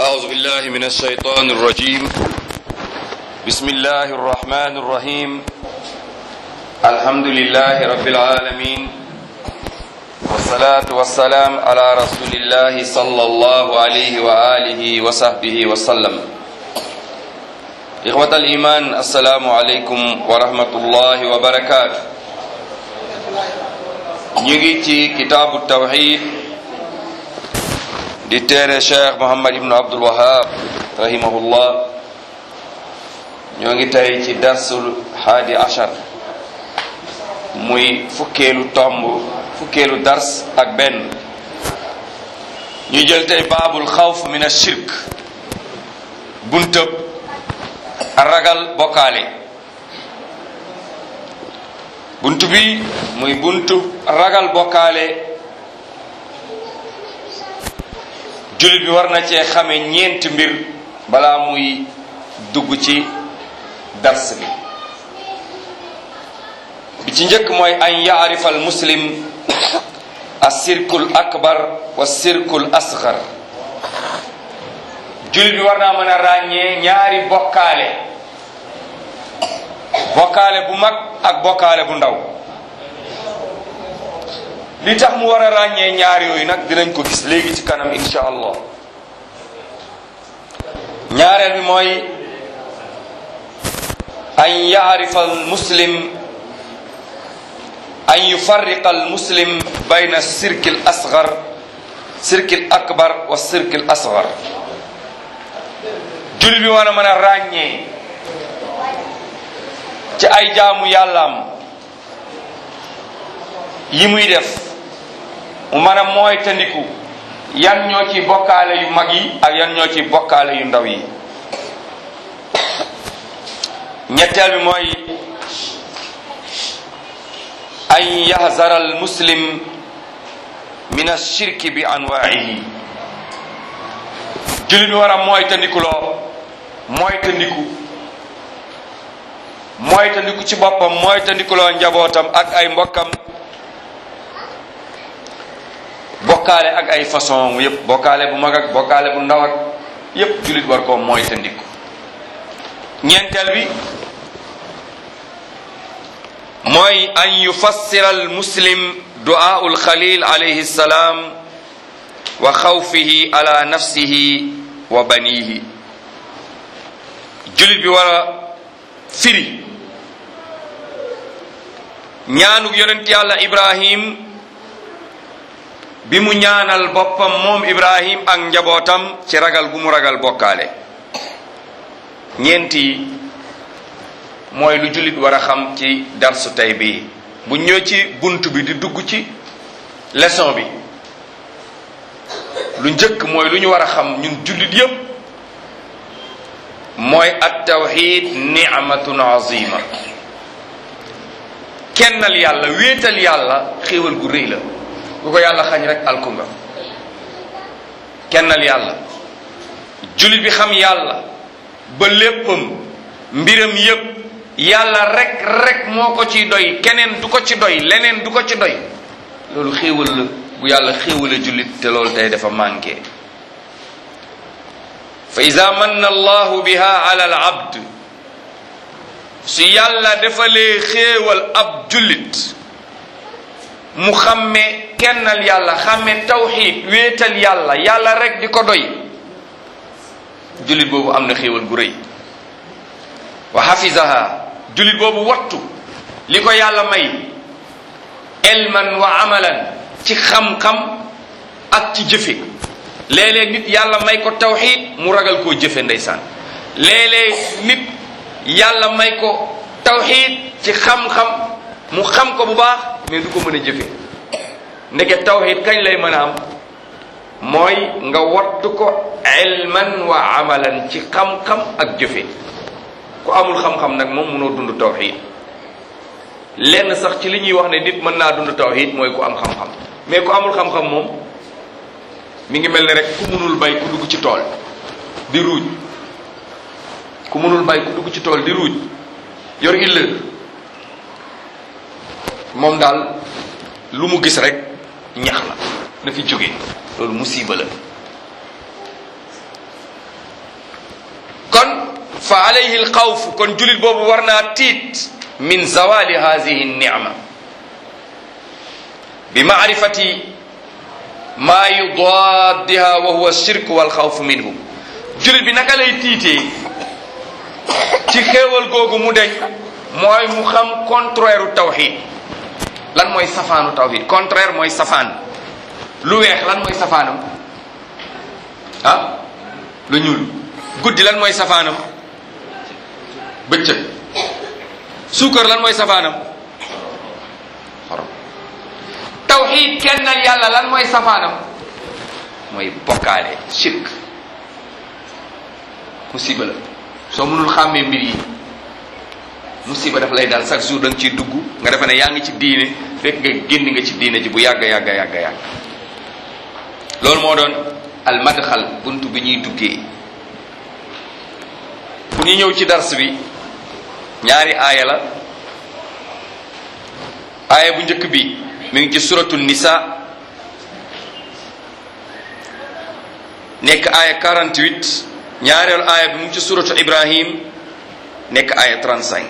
أعوذ بالله من الشيطان الرجيم بسم الله الرحمن الرحيم الحمد لله رب العالمين والصلاة والسلام على رسول الله صلى الله عليه وآله وصحبه وسلم إخوة الإيمان السلام عليكم ورحمة الله وبركاته نيجي كتاب التوحيد di téere Cheikh Muhammad ibn Abdul Wahhab rahimahullah ñoo ngi tey ci darsul haadi ashar muy fukkeelu dars ak benn ñu jël tey baabul xawf min ashirk buntëb ragal bokkaale buntu bi muy buntu ragal bokkaale jullit bi war na cee xame ñeenti mbir balaa muy dugg ci dars bi ci njëkk mooy an yaarifa al muslim as-sirkul akbar wa sirkul asghar jullit bi war naa mën a ràññee ñaari bokkaale bu mag ak bokkaale bu ndaw li tax mu war a ràññee ñaar yooyu nag dinañ ko gis léegi ci kanam insha allah ñaareel bi mooy an yaarifa al muslim an yufarriqa al muslim bayna sirki al asghar sirki al akbar wa sirki al asghar jullit bi war a mën a ràññee ci ay jaamu yàllaam yi muy def mu mën a mooy tandiku yan ñoo ci bokkaale yu mag yi ak yan ñoo ci bokkaale yu ndaw yi ñetteel bi mooy an yahzara al muslim min ash-shirki bi anwaa'ihi jullit bi war a mooy tandiku ci boppam mooy tandikuloo njabootam ak ay mbokkam bokkaale ak ay façon yépp bokkaale bu mag ak bokkaale bu ndaw ak yépp jullit war ko mooy tandiku ñeenteel bi mooy an yufassira al muslim du'a al khalil alayhi salam wa xawfihi ala nafsihi wa banihi jullit bi war a firi ñaanu yonent yàlla Ibrahim bi mu ñaanal boppam moom Ibrahim ak njabootam ci ragal gu mu ragal bokkaale ñeenti mooy lu jullit war a xam ci darsu tey bi bu ñëw ci bunt bi di dugg ci leçon bi lu njëkk mooy lu ñu war a xam ñun jullit yépp mooy at tawxid ni'matun azima kennal yàlla wéetal yàlla xéewal gu rëy la ku ko yàlla xañ rek alku nga kennal yàlla jullit bi xam yàlla ba léppam mbiram yépp yàlla rek moo ko ci doy keneen du ko ci doy leneen du ko ci doy loolu xéewal la bu yàlla xéewale jullit te loolu tey dafa manqué fa iza manna allahu biha ala al abd su yàlla defalee xéewal ab jullit mu xàmme kennal yàlla xàmme tawxiid wéetal yàlla rek di ko doy jullit boobu am na xéewal gu rëy wa hafizaha jullit boobu wattu li ko yàlla may ilman wa amalan ci xam-xam ak ci jëfe léeg-léeg nit yàlla may ko tawxiid mu ragal koo jëfe ndeysaan léeg-léeg nit yàlla may ko tawxiid ci xam-xam mu xam ko bu baax mais du ko mën a jëfe ndeke tawxiid kañ lay mën a am mooy nga wattu ko ilman wa amalan ci xam-xam ak jëfe ku amul xam-xam nag moom mënoo dund tawxiid lenn sax ci li ñuy wax ne nit mën naa dund tawxiid mooy ku am xam-xam mais ku amul xam-xam moom mi ngi mel ne rek ku mënul bay ku dugg ci tool di ruuj ku mënul bay ku dugg ci tool di ruuj yor illa moom daal lu mu gis rek ñax la na fi jóge loolu musiba la fa alayhi alxawf kon julit boobu war naa tiit min zawali hadihi nicma bi maarifati maa yudaaddiha wa huwa shirk wal xawf minhu julit bi naka lay tiitee ci xéewal googu mu deñ mooy mu xam contraire u tawxid lan mooy safaanu tawxid contraire mooy safaan lu weex lan mooy safaanam ah lu ñuul guddi lan mooy safaanam bëccëg suukar lan mooy safaanam xorom tawxid kennal yàlla lan mooy safaanam mooy bokkaale shirk musiba la soo mënul xàmmee mbir yi musiba daf lay daal chaque jour da nga ciy dugg nga defe ne yaa ngi ci diine fekk nga génn nga ci diine ji bu yàgg loolu moo doon almadxal buntu bi ñuy duggee bu ñu ñëw ci dars bi ñaari aaya la aaya bu njëkk bi mi ngi ci suratu nisa nekk aaya 48 ñaareelu aaya bi mu ngi ci suratu ibrahim nekk aaya 35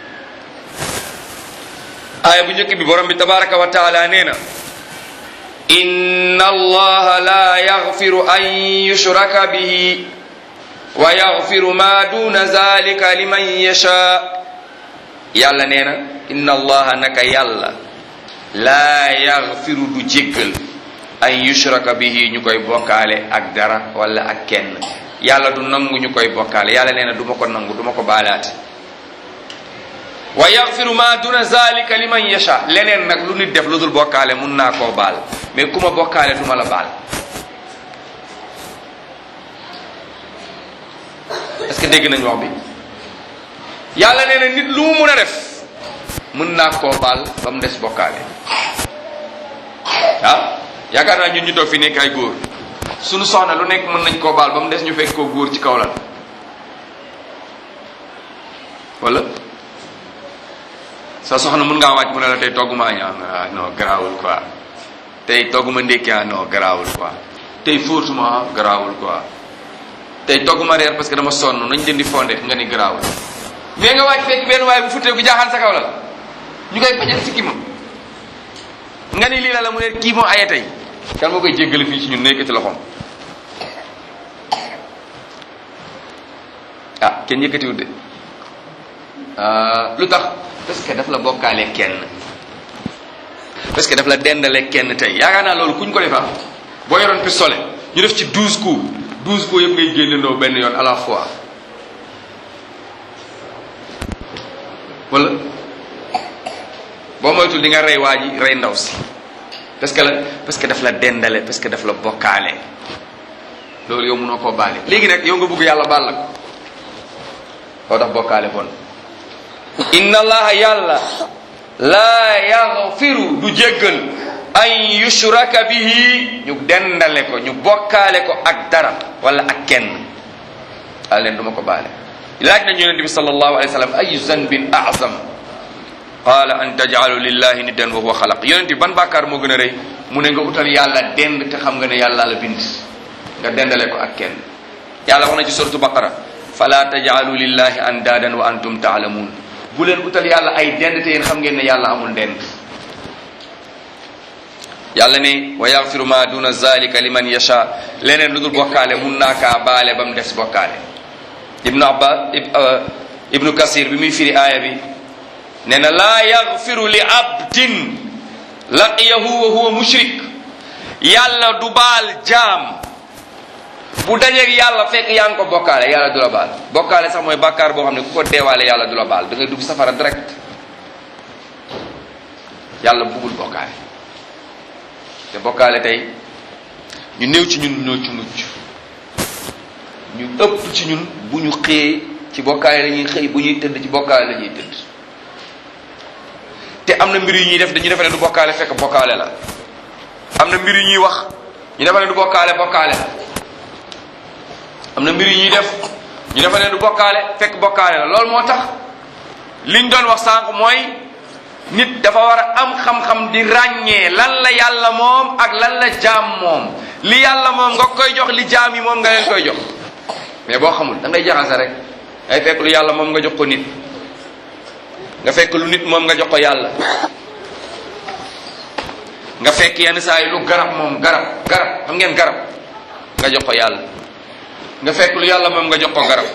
aaya bu njëkk bi borom bi tabaraka wa taala nee na inna allaha la yaghfiru an yushraka bihi wa yaghfiru ma duna zalika liman yasha yàlla nee na inna allaha naka yàlla la yaghfiru du jéggal an yushraka bihi ñu koy bokkaale ak dara wala ak kenn yàlla du nangu ñu koy bokkaale yàlla nee na du ma ko nangu du ma ko baalaate wa yaghfiru ma duna zalika liman yasha leneen nag lu nit def lu dul bokkaale mun naa koo baal mais ku ma bokkaale du ma la baal est-ce que dégg nañ wax bi yàlla nee na nit lu mu mun a def mun naa koo baal ba mu des bokkaale ah yaakaar naa ñun ñu toog fi nekk ay góor suñu soxna lu nekk mën nañ koo baal ba mu des ñu fekk koo góor ci kaw lan wala sa soxna mun ngaa wàcc mu ne la tey togguma añ ah non garaawul quoi tey togguma ndékki ah non garaawul quoi tey fóotuma garaawul quoi tey togguma reer parce que dama sonn nañ leen di fondé nga ni garaawul mais nga wàcc fekk benn waaye bu futteeku jaaxaan sa kaw la ñu koy bañal sikki ma nga ni lii la mu ne kii moo aye tey kan moo koy jéggale fii ci ñun nekk ci loxoom ah kenn yëkkatiwut de lu tax parce que daf la bokkaale kenn parce que daf la dendale kenn tey yaakaar naa loolu kuñ ko defa boo yoroon pistolet ñu def ci 12 coups yëpp ngay génnandoo benn yoon à la fois wala boo moytul di nga rey waa ji rey ndaw si parce que daf la dendale parce que daf la bokkaale loolu yow mënoo koo baale léegi nag yow nga bëgg yàlla baal la ko loo tax bokkaale bon inna allaha yàlla laa yaghfiru du jéggal an yushraka bihi ñu dendale ko ñu bokkaale ko ak dara wala ak kenn a leen du ma ko baale laaj nañ yonente bi sallallahu alayhi wa sallam ayu zanbin a'zam qaala an taj'alu lillahi niddan wa huwa xalaq yonente bi ban bàkkaar moo gën a rëy mu ne nga utal yàlla dend te xam nga ne yàlla la bind nga dendale ko ak kenn yàlla wax na ci suratu baqara fala taj'alu lillahi andaadan wa antum ta'lamun bu leen utal yàlla ay dend te yéen xam ngeen ne yàlla amul dend yàlla ne wa yaghfiru ma duna zalika liman yasha leneen lu dul bokkaale mun naa kaa baale ba mu des bokkaale ibnu kasir bi muy firi aaya bi nee na laa yaghfiru li abdin laqiyahu wa huwa mushrik yàlla du baal jaam bu dajeeg yàlla fekk yaa ngi ko bokkaale yàlla du la baal bokkaale sax mooy bàkkaar boo xam ne ku ko deewaale yàlla du la baal da ngay dugg safara direct yàlla buggul bokkaale te bokkaale tey ñu néew ci ñun ñoo ci mucc ñu ëpp ci ñun bu ñu xëyee ci bokkaale la ñuy xëy bu ñuy tëdd ci bokkaale la ñuy tëdd te am na mbir yu ñuy def dañuy defe ne du bokkaale fekk bokkaale la am na mbir yu ñuy wax ñu defe ne du bokkaale bokkaale la am na mbir yu ñuy def ñu defe ne du bokkaale fekk bokkaale la loolu moo tax liñ doon wax sànq mooy nit dafa war a am xam-xam di ràññee lan la yàlla moom ak lan la jaam moom li yàlla moom nga koy jox li jaam yi moom nga leen koy jox mais boo xamul da ngay jaxase rek ay fekk lu yàlla moom nga jox ko nit, nga fekk lu nit moom nga jox ko yàlla, nga fekk yenn saa yi lu garab moom garab xam ngeen garab nga jox ko yàlla, nga fekk lu yàlla moom nga jox ko garab.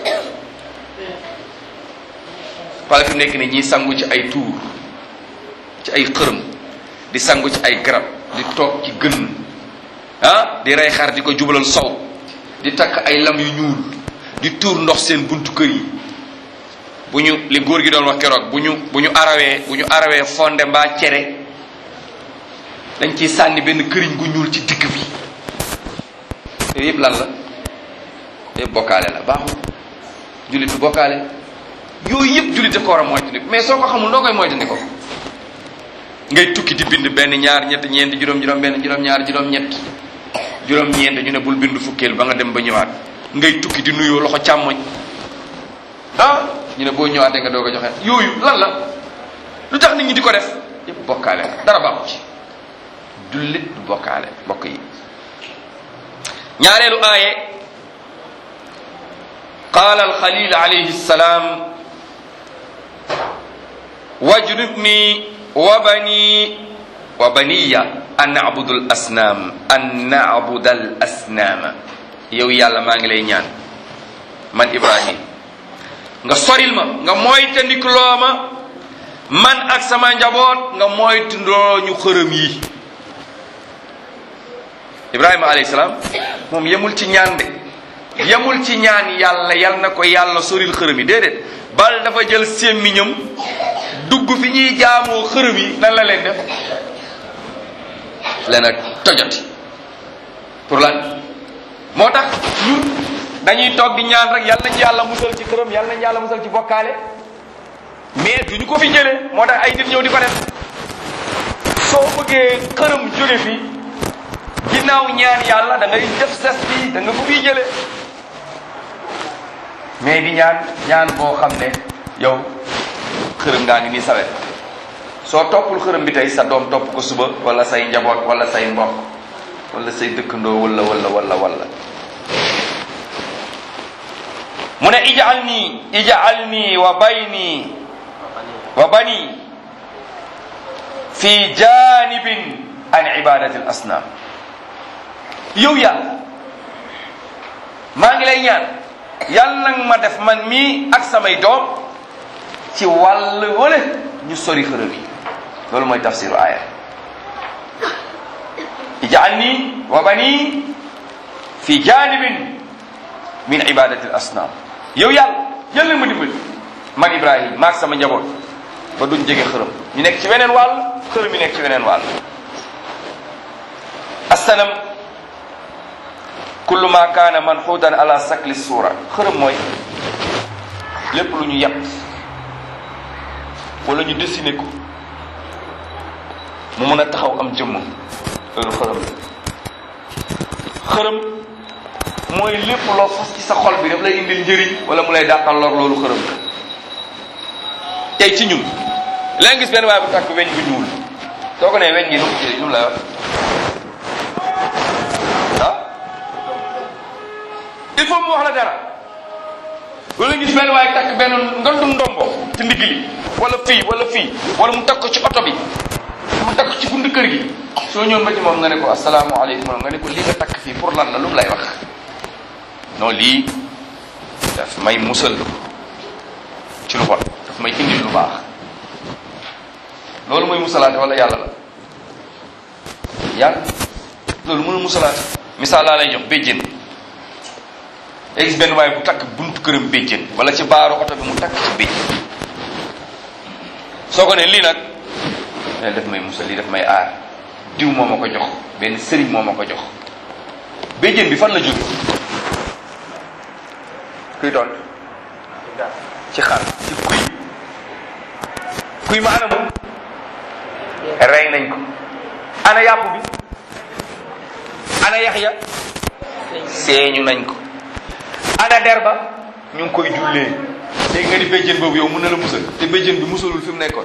wala fi nekk ni ñiy sangu ci ay tuur, ci ay xërëm, di sangu ci ay garab, di toog ci gën di rey xar di ko jubalal sow, di takk ay lam yu ñuul, di tuur ndox seen buntu kër yi. bu ñu li góor gi doon wax keroog bu ñu arawee fonde mbaa cere, dañ ciy sànni benn këriñ gu ñuul ci digg bi. yooyu yëpp lan la? yëpp bokkaale la, baaxul. jullit du bokkaale. yooyu yëpp jullit da ko war a moytandiku, mais soo ko xamul noo koy moytandiku. ngay tukki di bind benn ñaar ñett ñeent juróom-juróom benn juróom-ñaar juróom-ñett juróom-ñeent ñu ne bul bind fukkeel ba nga dem ba ñëwaat. ngay tukki di nuyoo loxo càmmoñ ñu ne boo ñëwaatee nga doog a joxe. yooyu lan la? lu tax nit ñi di ko def? yëpp bokkaale la, dara baaxu ci. jullit du bokkaale bokk yi. ñaareelu aaye qaala alxalil alayhi salaam wajnubni wa baniya an nabudu al asnaama. yow yàlla maa ngi lay ñaan man Ibrahim nga soril ma, nga moytandikuloo ma man ak sama njaboot, nga moytandoo ñu xërëm yi. Ibrahima alayhi salaam moom yemul ci ñaan de, yemul ci ñaan yàlla yal na ko yàlla soril xërëm yi, déedéet. bal dafa jël sémmiñam dugg fi ñuy jaamoo xërëm yi, nan la leen def? leen a tojati. pour lan? moo tax ñun dañuy toog di ñaan rek yal nañu yàlla musal ci xërëm, yal nañu yàlla musal ci bokkaale, mais duñu ko fi jëlee. moo tax ay nit ñëw di ko def. soo bëggee xërëm jóge fi ginnaaw ñaan yàlla da ngay def ses bi, da nga ko fiy jëlee. mais di ñaan boo xam ne yow xërëm ngaa ngi nii sawe. soo toppul xërëm bi tey sa doom topp ko suba, wala say njaboot, wala say mbokk, wala say dëkkandoo, wala. mu ne ij'alni wa bani fi janibin an ibadati al asnam. yow yàlla maa ngi lay ñaan yàlla nag ma def man mii ak samay doom ci wàll wala ñu sori xërëm yi. loolu mooy tafsiru aaya ij'alni wa bani fi janibin min ibadati al asnam. yow yàlla ma dimbali man Ibrahim maak sama njaboot ba duñ jege xërëm, ñu nekk ci weneen wàll, xërëm yi nekk ci weneen wàll. assanam kullu ma kaana manxuudan ala sakli suura. xërëm mooy lépp lu ñu yàq wala ñu dessiné ko mu mën a taxaw am jëmm, loolu xërëm la. xërëm mooy lépp loo fas ci sa xol bi daf lay indil njëriñ wala mu lay dàqal lor, loolu xërëm la. tey ci ñun léegi gis benn waaye bu tàkk weñ bi ñuul, soo ko nee weñ gi nu mu lay wax il faut mu wax la dara. wala gis benn waaye takk benn ngandum ndombo ci ndigg li wala fii wala mu takk ko ci oto bi, mu takk ci buntu kër gi. soo ñëwoon ba ci moom nga ne ko asalaamaaleykum, nga ne ko lii nga takk fii pour lan la, lu mu lay wax? non lii daf may musal ci lu bon, daf may indil lu baax. loolu mooy musalaate wala yàlla la? yàlla loolu mënul musalaate. misaal laa lay jox béjjén. day gis benn waaye bu takk buntu këram béjjén, wala ci baaru oto bi mu takk ci béjjén. soo ko ne lii nag ne daf may musal, lii daf may aar, diw moo ma ko jox, benn sëriñ moo ma ko jox. béjjén bi fan la jóge? kuy doon ci xar, ci kuy ma ana moom rey nañ ko. ana yàpp bi, ana yax ya seeñu nañ ko. ana der ba ñu ngi koy jullee. léegi nga ni béjjén boobu yow mën na la musal, te béjjén bi musalul fi mu nekkoon.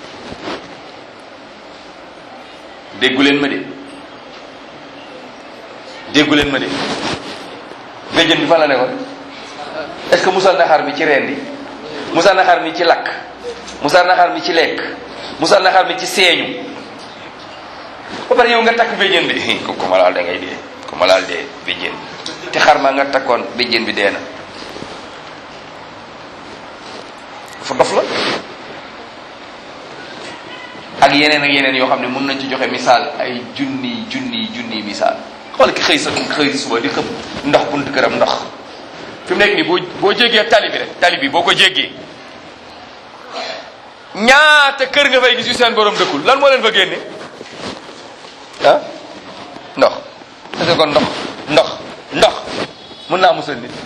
déggu leen ma de béjjén bi fan la nekkoon? est-ce que musal na xar mi ci rendi, musal na xar mi ci lakk, musal na xar mi ci lekk, musal na xar mi ci seeñu. ba pare yow nga takk béjjén bi ku ma laal da ngay dee, ku ma laal dee béjjén te xar ma nga takkoon béjjén bi dee na. dafa dof la. ak yeneen yoo xam ne mën nañ ci joxe misaal ay junni misaal. xool ki xëy suba di xëpp ndox buntu këram ndox fi mu nekk nii boo jéggee tali bi rek tali bi boo ko jéggee ñaata kër nga fay gis yu seen borom dëkkul lan moo leen fa génne ah ndox est-ce que kon ndox mun naa musal nit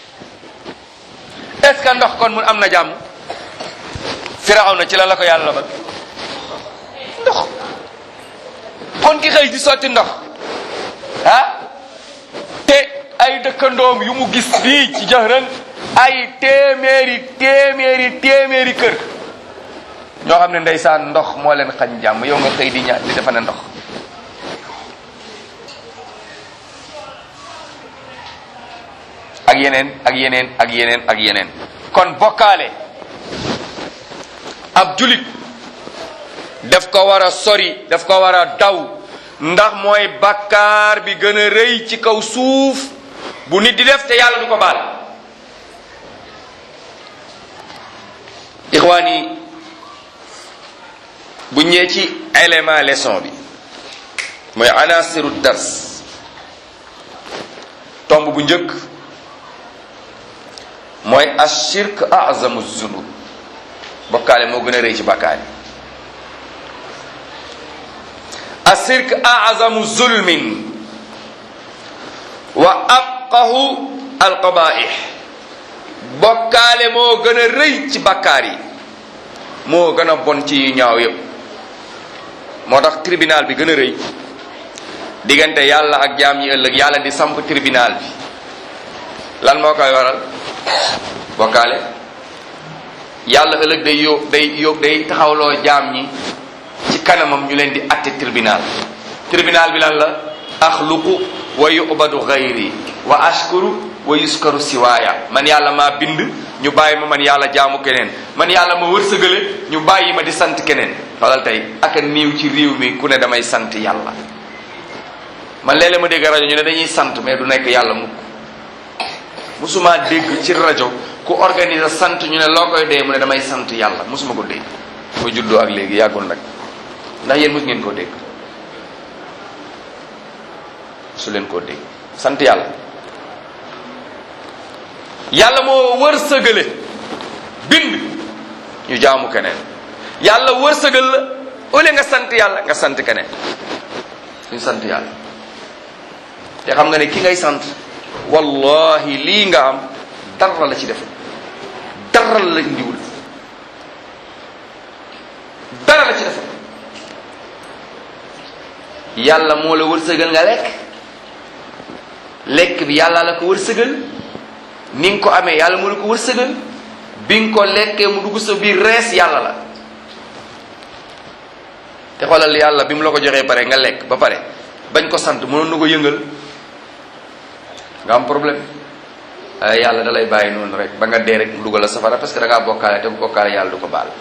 est-ce que ndox kon mun am na jàmm firaw na ci la ko yàlla ba ndox kon ki xëy di sotti ndox ah te ay dëkkandoom yu mu gis fii ci Jahran ay téeméeri kër ñoo xam ne ndeysaan ndox moo leen xañ jàmm yow nga xëy di ñaan di defa ne ndox. ak yeneen kon bokkaale ab julit daf ko war a sori, daf ko war a daw, ndax mooy bakkaar bi gën a rëy ci kaw suuf bu nit di def te yàlla du ko baal. ixwaani bu ñëwee ci élément leçon bi mooy anasiru dars, tomb bu njëkk mooy ashirk azamu zunub, bokkaale moo gën a rëy ci bakkaar yi. ashirk azamu zulmin wa abqahu alqabaih, bokkaale moo gën a rëy ci bakkaar yi, moo gën a bon ci yu ñaaw yépp. moo tax tribunal bi gën a rëy diggante yàlla ak jaam ñi ëllëg, yàlla di samp tribunal bi lan moo koy waral? bokkaale. yàlla ëllëg day taxawloo jaam ñi ci kanamam ñu leen di atte tribunal bi lan la? axluqu wa yu'badu ghayri wa ashkuru wa yuskaru siwaaya. man yàlla maa bind ñu bàyyi ma, man yàlla jaamu keneen, man yàlla ma wërsëgale ñu bàyyi ma di sant keneen. xoolal tey ak a niiw ci réew mi ku ne damay sant yàlla. man léeg-léeg ma dégg rajo ñu ne dañuy sant mais du nekk yàlla mukk. musuma dégg ci rajo ku organiser sant ñu ne loo koy dee mu ne damay sant yàlla, musuma ko dégg. ma juddoo ak léegi yàggul nag, ndax yéen mus ngeen koo dégg? su leen koo dégg. sant yàlla, yàlla moo wërsëgale bind ñu jaamu keneen. yàlla wërsëgal la au lieu nga sant yàlla nga sant keneen. ñu sant yàlla te xam nga ne ki ngay sant wallahi lii nga am dara la ci def, dara la indiwul, dara la ci def. yàlla moo la wërsëgal nga lekk bi yàlla la ko wërsëgal, ni nga ko amee yàlla moo la ko wërsëgal, bi nga ko lekkee mu dugg sa biir rees yàlla la. te xoolal yàlla bi mu la ko joxee pare nga lekk ba pare bañ ko sant, mënoon na ko yëngal nga am problème. yàlla da lay bàyyi noonu rek ba nga dee rek mu dugal la safara parce que da ngaa bokkaale, te bu bokkaale yàlla du ko baal.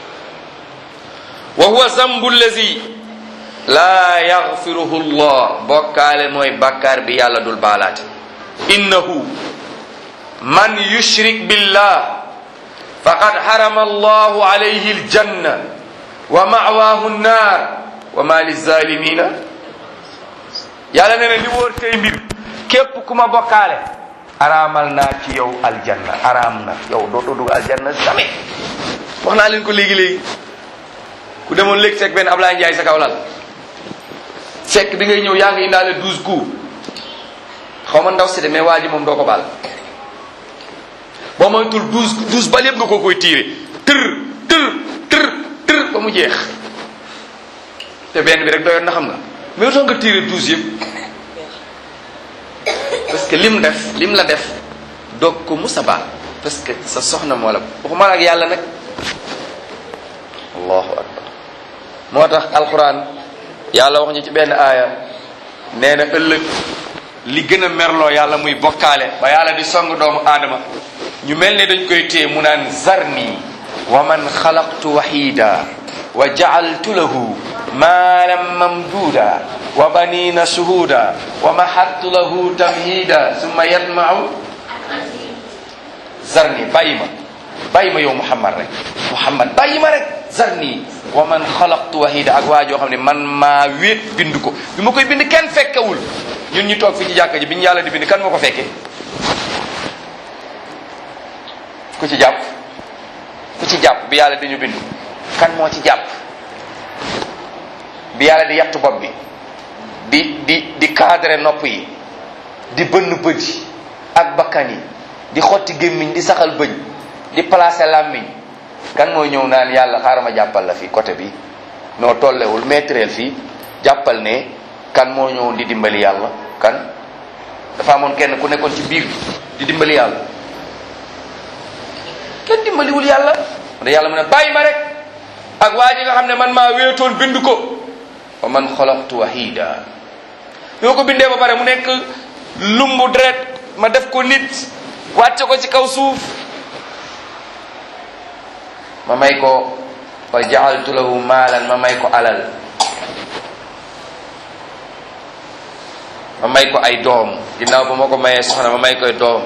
wa huwa zambu allazi laa yaxfiruhu llah, bokkaale mooy bàkkaar bi yàlla dul baalaate. innahu man yushrik billah faqad harama allahu alayhi aljanna wa ma'waahu nnaar wa ma lizalimina. yàlla nee na li wóor tey mbir, képp ku ma bokkaale araamal naa ci yow aljanna, araam na yow dootoo dugg aljanna jamais. wax naa leen ko léegi ku demoon léegi fekk benn Ablaye Ndiaye sa kaw lal, fekk bi ngay ñëw yaa ngi indaale 12 coups, xaw ma ndaw si de mais waa ji moom doo ko baal. boo moytul 12 bal yëpp nga ko koy tiire tër ba mu jeex, te benn bi rek doyoon na xam nga, mais lu tax nga tiire 12 yëpp? parce que lim la def doog ko musa baal, parce que sa soxna moo la waxuma ak yàlla nag. allahu akbar. moo tax alquran yàlla wax ñu ci benn aaya nee na ëllëg li gën a merloo yàlla muy bokkaale ba yàlla di song doomu aadama ñu mel ne dañ koy téye mu naan zarni wa man xalaqtu wahida wa ja'altu lahu maalan mamduuda wa banina shuhuda wa mahattu lahu tamhida summa yatma'u zarni bàyyi ma yow Muhammad rek bàyyi ma rek zarni wa man xalaqtu wahida ak waa joo xam ne man maa wéet bind ko bi ma koy bind kenn fekkewul ñun ñu toog fi ci jàkka ji bi ñu yàlla di bind kan moo ko fekkee ku ci jàpp bi yàlla dañu bind kan moo ci jàpp bi yàlla di yattu bopp bi di cadré nopp yi di bënn bët yi ak bakkan yi di xotti gémmiñ di saxal bëñ di placer làmmiñ kan moo ñëw naan yàlla xaaral ma jàppal la fii côté bi noo tollewul maîtreel fii jàppal ne kan moo ñëwoon di dimbali yàlla kan dafa amoon kenn ku nekkoon ci biir di dimbali yàlla kenn dimbaliwul yàlla da yàlla mu ne bàyyi ma rek ak waa ji nga xam ne man maa wéetoon bind ko wa man xalaqtu wahida yoo ko bindee ba pare mu nekk lumbu deret ma def ko nit wàcce ko ci kaw suuf ma may ko wa ja'altu lahu maalan ma may ko alal ma may ko ay doom ginnaaw ba ma ko mayee soxna ma may koy doom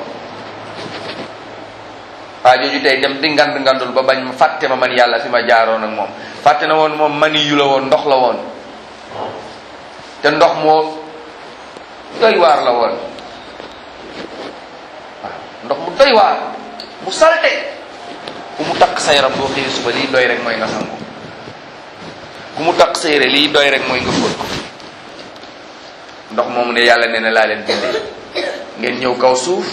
waa jooju tey dem di ngandul ba bañ ma fàtte ma man yàlla fi ma jaaroon ak moom fàtte na woon moom mani yu la woon ndox la woon te ndox moo doy waar la woon waaw ndox mu doy waar mu salte ku mu takk sa yaram boo xëyee suba lii doy rek mooy nga sangu ku mu takk sa yére lii doy rek mooy nga fóot ko ndox moomu ne yàlla nee na laa leen bindee ngeen ñëw kaw suuf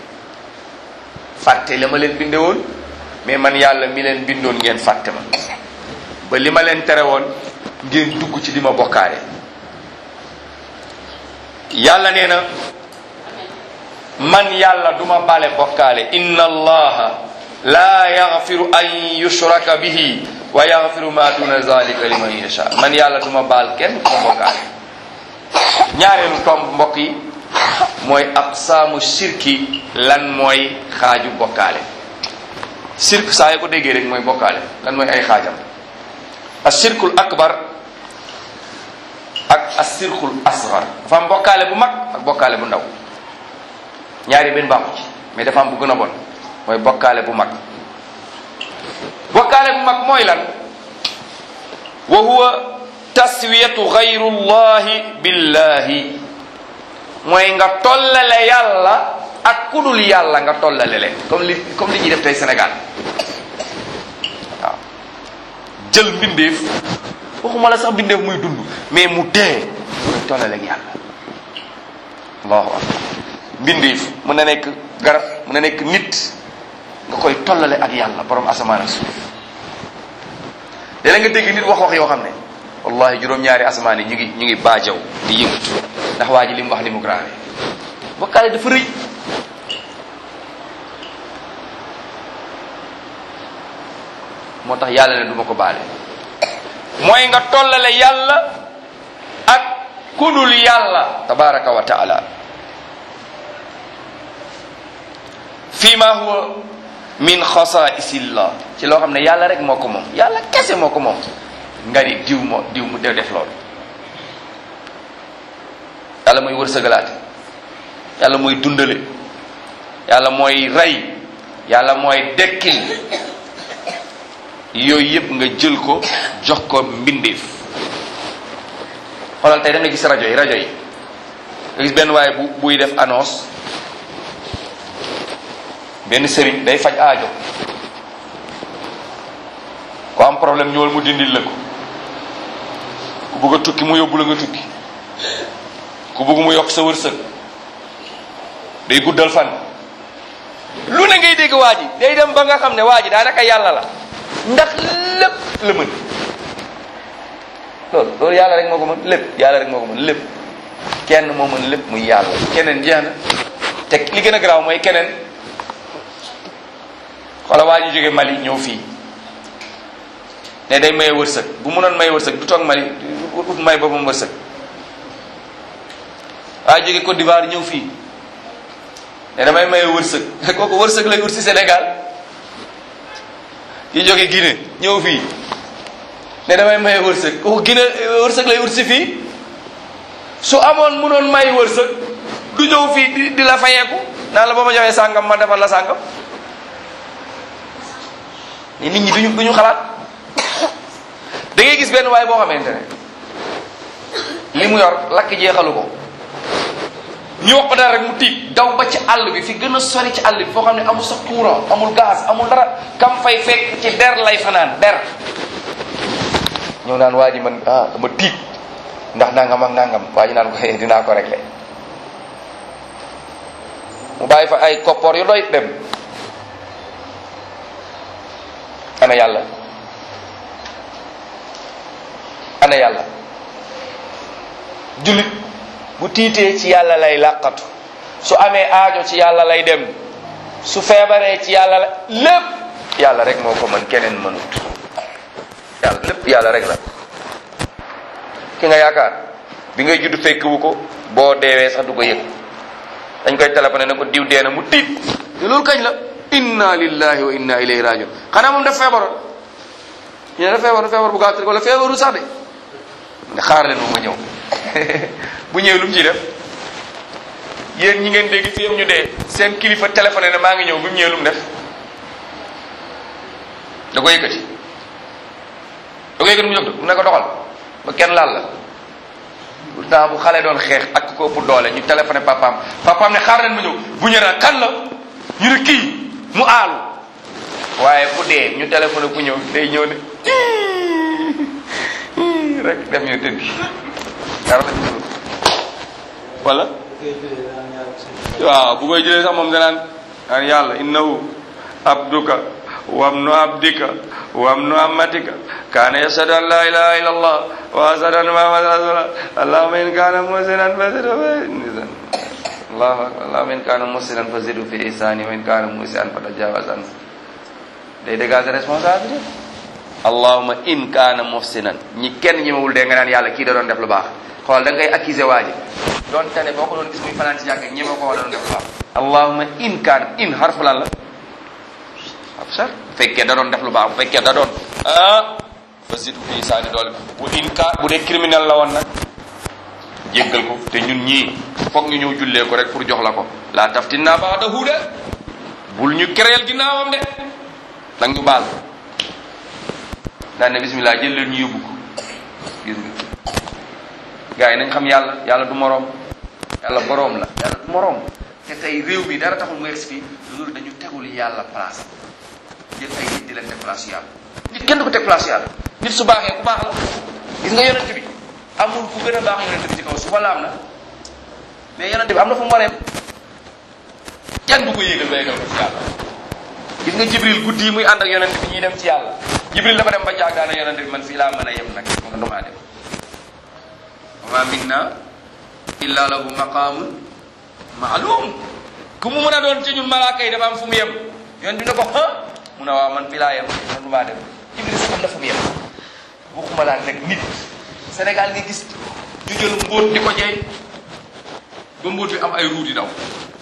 fàtte la ma leen binde woon mais man yàlla mi leen bindoon ngeen fàtte ma ba li ma leen tere woon ngeen dugg ci di ma bokkaale yàlla nee na man yàlla duma bale bokkaale inna allaha la yaghfiru an yushraka bihi wa yaghfiru ma duna zalika liman yasha man yàlla duma baal kenn ku ma bokkaale ñaareelu tomb mbokk yi mooy aqsaamu shirki lan mooy xaaju bokkaale shirk saa yoo ko déggee rek mooy bokkaale lan mooy ay xaajam ashirkul akbar ak ashirkul asgar dafa am bokkaale bu mag ak bokkaale bu ndaw ñaari benn baaxu ci mais dafa am bu gën a bon mooy bokkaale bu mag bokkaale bu mag mooy lan wa huwa taswiyatu ghayrullahi billahi mooy nga tollale yàlla ak kudul yàlla nga tollale leen comme li ñuy def tey Sénégal waaw jël mbindeef waxuma la sax mbindeef muy dund mais mu dee muy tollale ak yàlla allahu akbar mbindeef mën na nekk garab mën na nekk nit nga koy tollale ak yàlla borom asamaan ak suuf léeg-léeg nga dégg nit wax yoo xam ne wallahi juróom-ñaari asamaan yi ñu ngi baajaw di yëngatu ndax waa ji li mu wax ni mu grave bokkaale dafa rëy moo tax yàlla ne duma ko baale mooy nga tollale yàlla ak kudul yàlla tabaraka wa taala fi ma huwa min xasaisillah ci loo xam ne yàlla rek moo ko moom yàlla kese moo ko moom nga ni diw mu def loolu yàlla mooy wërsëgalaate yàlla mooy dundale yàlla mooy rey yàlla mooy dekkil yooyu yëpp nga jël ko jox ko mbindeef xoolal tey da nga gis rajo yi nga gis benn waaye buy def annonce benn sëriñ day faj aajo ko am problème ñëwal mu dindil la ko ku bëgg a tukki mu yóbbu la nga tukki ku bëgg mu yokk sa wërsëg day guddal fan lu ne ngay dégg waa ji day dem ba nga xam ne waa ji daanaka yàlla la ndax lépp la mën loolu yàlla rek moo ko mën lépp yàlla rek moo ko mën lépp kenn moo mën lépp muy yàlla keneen jeex na te li gën a garaaw mooy keneen xoola waa ji jóge Mali ñëw fii ne day maye wërsëg bu mënoon maye wërsëg du toog Mali ut may boppam wërsëg waa jóge Côte d'Ivoire ñëw fii ne damay maye wërsëg kooku wërsëg lay wut si Sénégal. ki jóge Guinée ñëw fii ne damay maye wërsëg kooku Guinée wërsëg lay wut si fii. su amoon mënoon may wërsëg du ñëw fii di la fayeeku naan la ba ma joxee sàngam ma defal la sàngam. nit ñi duñu xalaat. da ngay gis benn waay boo xamante ne li mu yor lakk jeexalu ko ñu wax ko dara rek mu tiit daw ba ci àll bi fi gën a sori ci àll bi foo xam ne amul sax courant amul gaz amul dara kam fay fekk ci der lay fanaan der ñëw naan waa ji man dama tiit ndax nangam ak nangam waa ji naan ko dinaa ko réglé mu bàyyi fa ay koppoor yu doy dem. ana yàlla ana yàlla jullit bu tiitee ci yàlla lay làqatu su amee aajo ci yàlla lay dem su feebaree ci yàlla la lépp yàlla rek moo ko mën keneen mënut yàlla lépp yàlla rek la. ki nga yaakaar bi ngay judd fekk wu ko boo deewee sax du ko yëg dañ koy téléphoné ne ko diw dee na mu tiit te loolu kañ la inna lillahi wa inna ilayhi rajiun xanaa moom daf feebaroon ñu ne daf feebar bu gàtt rek wala feebaru sax de nga xaar leen moom ma ñëw bu ñëwee lu mu ciy def yéen ñi ngeen dégg fi yëpp ñu dee seen kilifa téléphoné ne maa ngi ñëw bu mu ñëwee lu mu def da ko yëkkati mu jóg mu ne ko doxal ba kenn laal la pourtant bu xale doon xeex ak ko ëpp doole ñu téléphoné papaam ne xaar leen ma ñëw bu ñëwee nag kan la ñu ne kii mu aalu waaye ku dee ñu téléphoné ku ñëw day ñëw ne rek def ñu tëddi dara la ci wala waaw bu koy jëlee sax moom danaan yàlla innahu abduka wabnu abdika wabnu amatika kaana yashhadu an la ilaha illa allah wa ashhadu anna muhammadan rasulullah allahumma in kaana musinan fazidu allahu akbar allahumma in kaana musinan fazidu fi ihsani wa in kaana musian fatajawaz an day dégager responsabilité allahumma in kaana muhsinan ñi kenn ñemewul dee nga naan yàlla kii da doon def lu baax xool da ngay accuser waa ji doon tane boo ko doon gis muy fanaan ci jàkk ñeme ko da doon def lu baax allahumma in kaana in harfu lan la bu fekkee da doon def lu baax bu fekkee da doon fazidu fi ihsani doole bu in ka bu dee criminel la woon nag jéggal ko te ñun ñii foog ñu ñëw jullee ko rek pour jox la ko laa taftinna ba'dahu de bul ñu kereel ginnaawam de nag ñu baal daan ne bismillah jël leen ñu yóbbu ko gis nga gars yi nañ xam yàlla du moroom yàlla boroom la yàlla du moroom te tey réew mi dara taxul mu egsi fii loolu dañu tegul yàlla place jël ay nit di leen teg place yàlla nit kenn du ko teg place yàlla nit su baaxee ku baax la gis nga yonent bi amul ku gën a baax yonent bi ci kaw su wala am na mais yonent bi am na fu mu waree kenn du ko yéegal ba yéegal ko ci yàlla gis nga jibril guddi yi muy ànd ak yonent bi ñuy dem ci yàlla jibril dafa dem ba jaagaana yonent bi man fii laa mën a yem nag ma dumaa dem wa ma minna illa lahu maqamun ma'lum ku mu mën a doon ci ñun malaaka yi dafa am fu mu yem yonent bi ne ko mu ne waaw man fii laa yem man dumaa dem jibril sax am na fu mu yem waxuma laa nag nit Sénégal nga gis ñu jël mbóot di ko jeey ba mbóot bi am ay ruu di daw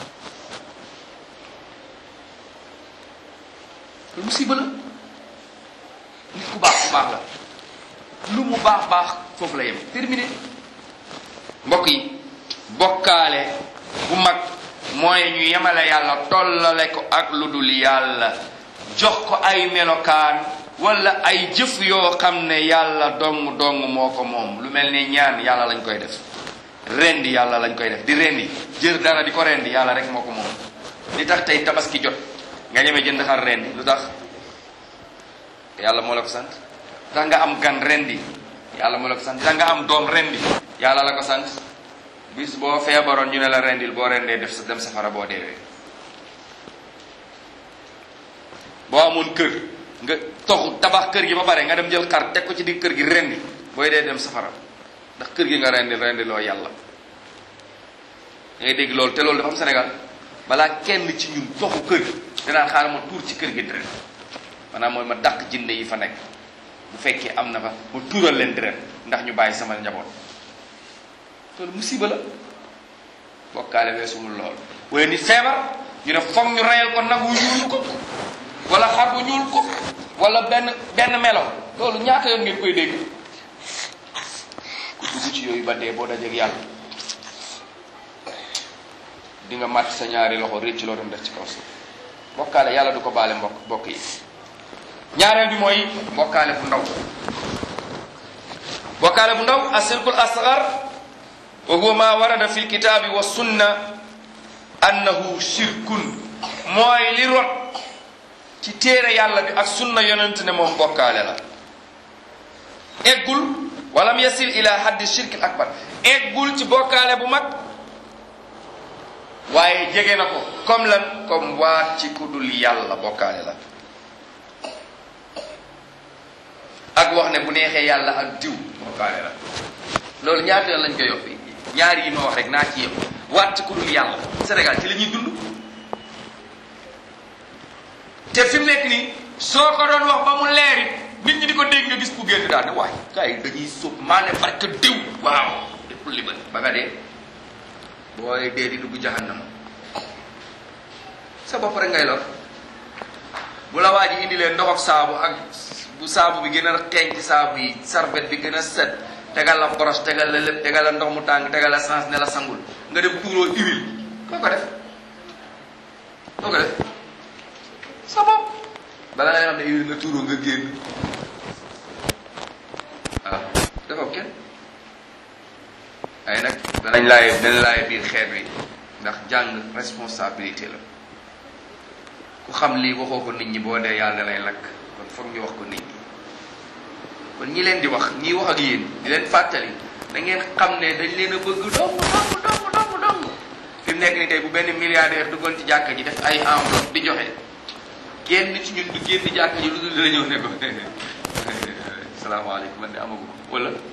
lu musiba la nit ku baax la lu mu baax foofu la yem terminé mbokk yi bokkaale bu mag mooy ñu yemale yàlla tollale ko ak lu dul yàlla jox ko ay melokaan wala ay jëf yoo xam ne yàlla dong moo ko moom lu mel ni ñaan yàlla lañ koy def rendi yàlla lañ koy def di rendi jër dara di ko rendi yàlla rek moo ko moom li tax tey tabaski jot nga ñeme jënd xar rendi lu tax yàlla moo la ko sant tax nga am gan rendi yàlla moo la ko sant tax nga am doom rendi yàlla la ko sant bis boo feebaroon ñu ne la rendil boo rendee def sa dem safara boo deewee boo amoon kër nga toxu tabax kër gi ba pare nga dem jël xar teg ko ci digg kër gi rendi booy dee dem safara ndax kër gi nga rendi loo yàlla da ngay dégg loolu te loolu dafa am Sénégal balaa kenn ci ñun toxu kër danaan xaaral ma tuur ci kër gi deret maanaam mooy ma dàq jinne yi fa nekk bu fekkee am na fa ma tuural leen deret ndax ñu bàyyi sama njaboot loolu musiba la bokkaale weesuwul lool. waaye nit feebar ñu ne foog ñu reyal ko nag wu ñuul ko wala xar bu ñuul ko wala benn melo loolu ñaata yoon ngeen koy dégg. ku dugg ci yooyu ba dee boo dajeeg yàlla di nga màtt sa ñaari loxo récc loo doon def ci kaw suuf. bokkaale yàlla du ko baale mbokk yi. ñaareel bi mooy bokkaale bu ndaw. bokkaale bu ndaw ashirkul asgar wa huwa ma warada fi lkitaabi wa sunna annahu shirkun mooy li rot ci téere yàlla bi ak sunna yonent ne moom bokkaale la. eggul walam yasil ila haddi shirkil akbar eggul ci bokkaale bu mag waaye jege na ko comme lan comme waat ci ku dul yàlla bokkaale la. ak wax ne bu neexee yàlla ak diw bokkaale la. loolu ñaata yoon lañ koy yokk ñaari yi ma wax rek naa ci yëpp waat ci ku dul yàlla Sénégal ci la ñuy dund. te fi mu nekk nii soo ko doon wax ba mu leeri nit ñi di ko dégg nga gis ku génn daal ne waaye gars yi dañuy sóob maa ne barke diw waaw lépp li ba nga dee booy dee di dugg jahannama sa bopp rek ngay lor. bu la waa ji indi leen ndox ak saabu ak bu saabu bi gën a xeeñ ci saabu yi sarbet bi gën a set tegal la boros tegal la lépp tegal la ndox mu tàng tegal la sens ne la sangul nga dem tuuroo huile koo ko def sa bopp bala nga xam ne huile nga tuuroo nga génn waaw dafa kenn ay nag danañ laay biir xeet wi ndax jàng responsabilité la. ku xam lii waxoo ko nit ñi boo dee yàlla lay lakk kon foog ñu wax ko nit ñi. kon ñi leen di wax ñi wax ak yéen di leen fàttali da ngeen xam ne dañ leen a bëgg dong fi mu nekk ni tey bu benn milliardaire duggoon ci jàkka ji def ay enveloppe di joxe kenn ci ñun du génn jàkka ji lu dul dina ñëw ne ko salaamaaleykum man de amagu ko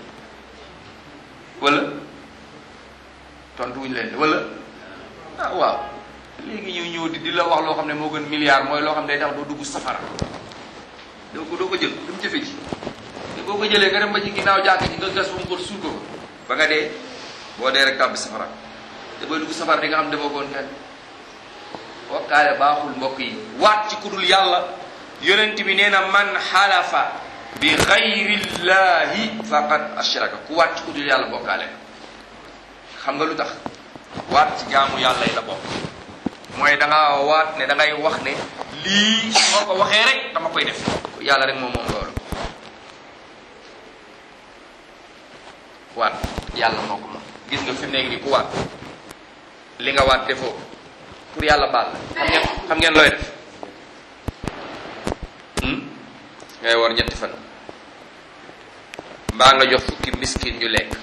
wala tontu wuñu leen wala ah waaw léegi ñëw di la wax loo xam ne moo gën milliard mooy loo xam ne day tax doo dugg safara doo ko jël du mu jëfe ji te boo ko jëlee nga dem ba ci ginnaaw jàkka ji nga gas ba mu ko suul ko ba nga dee boo dee rek tàbbi safara te booy dugg safara di nga xam defoo koon kenn. bokkaale baaxul mbokk yi waat ci kudul yàlla yonent bi nee na man xalafa bi xayrillahi faqad ashraka ku waat ci kudul yàlla bokkaale xam nga lu tax waat ci jaamu yàlla yi la bokk mooy da nga waat ne da ngay wax ne lii moo ko waxee rek dama koy def yàlla rek moom loolu waat yàlla moo ko moom gis nga fi mu nekk nii ku waat li nga waat defoo pour yàlla baal la xam ngeen looy def ngay war ñetti fan mbaa nga jox fukki miskin ñu lekk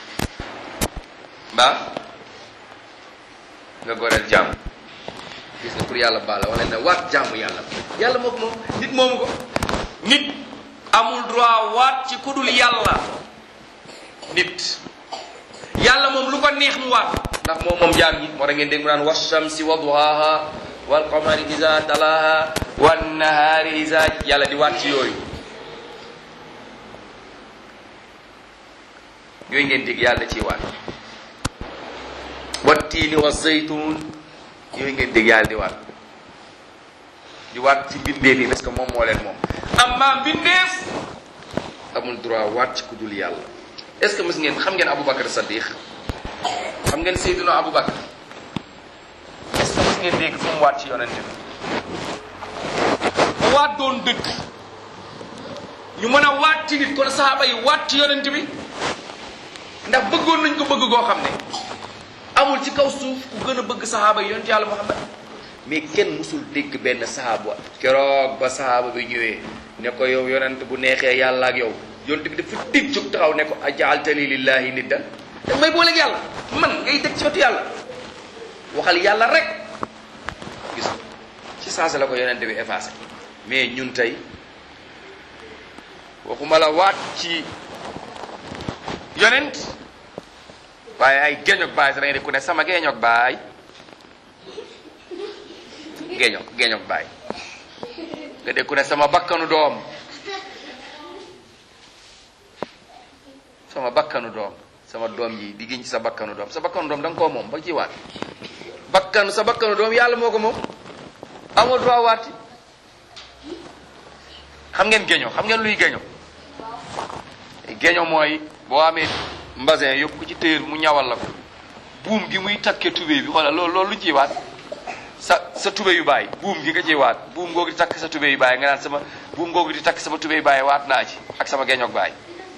mbaa nga goreel jàmm gis nga pour yàlla baal la wala ne waat jàmm yàlla moo ko moom nit moomu ko nit amul droit waat ci kudul yàlla nit yàlla moom lu ko neex mu waat ndax moom jaam ñi moo tax ngeen dégg mu naan washamsi wa duhaha wal qamari iza talaha wan nahari iza yàlla di waat ci yooyu ngeen dégg yàlla ciy waat wa tiini wa zaytun yooyu ngeen dégg yàlla di waat ci mbindeef yi parce que moom moo leen moom amma mbindeef amul droit waat ci ku dul yàlla. est-ce que xam ngeen Aboubacar Saddiq xam ngeen Seydina Aboubacar est-ce que mës ngeen dégg fu mu waat ci yonente bi bu waat doon dëgg ñu mën a waat ci nit kon sahaaba yi waat ci yonente bi ndax bëggoon nañ ko bëgg goo xam ne amul ci kaw suuf ku gën a bëgg sahaaba yi yonente yàlla Muhammad mais kenn musul dégg benn sahaaba keroog ba sahaaba bi ñëwee ne ko yow yonent bu neexee yàlla ak yow yonent bi dafa dig jóg taxaw ne ko ajaaltani lillahi niddan da may booleeg yàlla man ngay teg ci wetu yàlla waxal yàlla rek gis ci saasa la ko yonent bi effacé mais ñun tey waxuma la waat ci yonent waaye ay géeñog baay sax da ngay def ku ne sama géeñog baay géeñog baay nga dégg ku ne sama bakkanu doom sama doom ji di giñ ci sa bakkanu doom. Sa bakkanu doom da nga koo moom ba ci waat sa bakkanu doom yàlla moo ko moom amoo droit waati. xam ngeen géño xam ngeen luy géño géño mooy boo amee mbasin yóbbu ko ci téer mu ñawal la ko buum gi muy takke tubéy bi wala loolu lu ciy waat sa tubéy yu bàyyi buum gi nga ciy waat buum googu di takk sa tubéy yu bàyyi nga naan sama buum googu di takk sama tubéy yu bàyyi waat naa ci ak sama géñoog bàyyi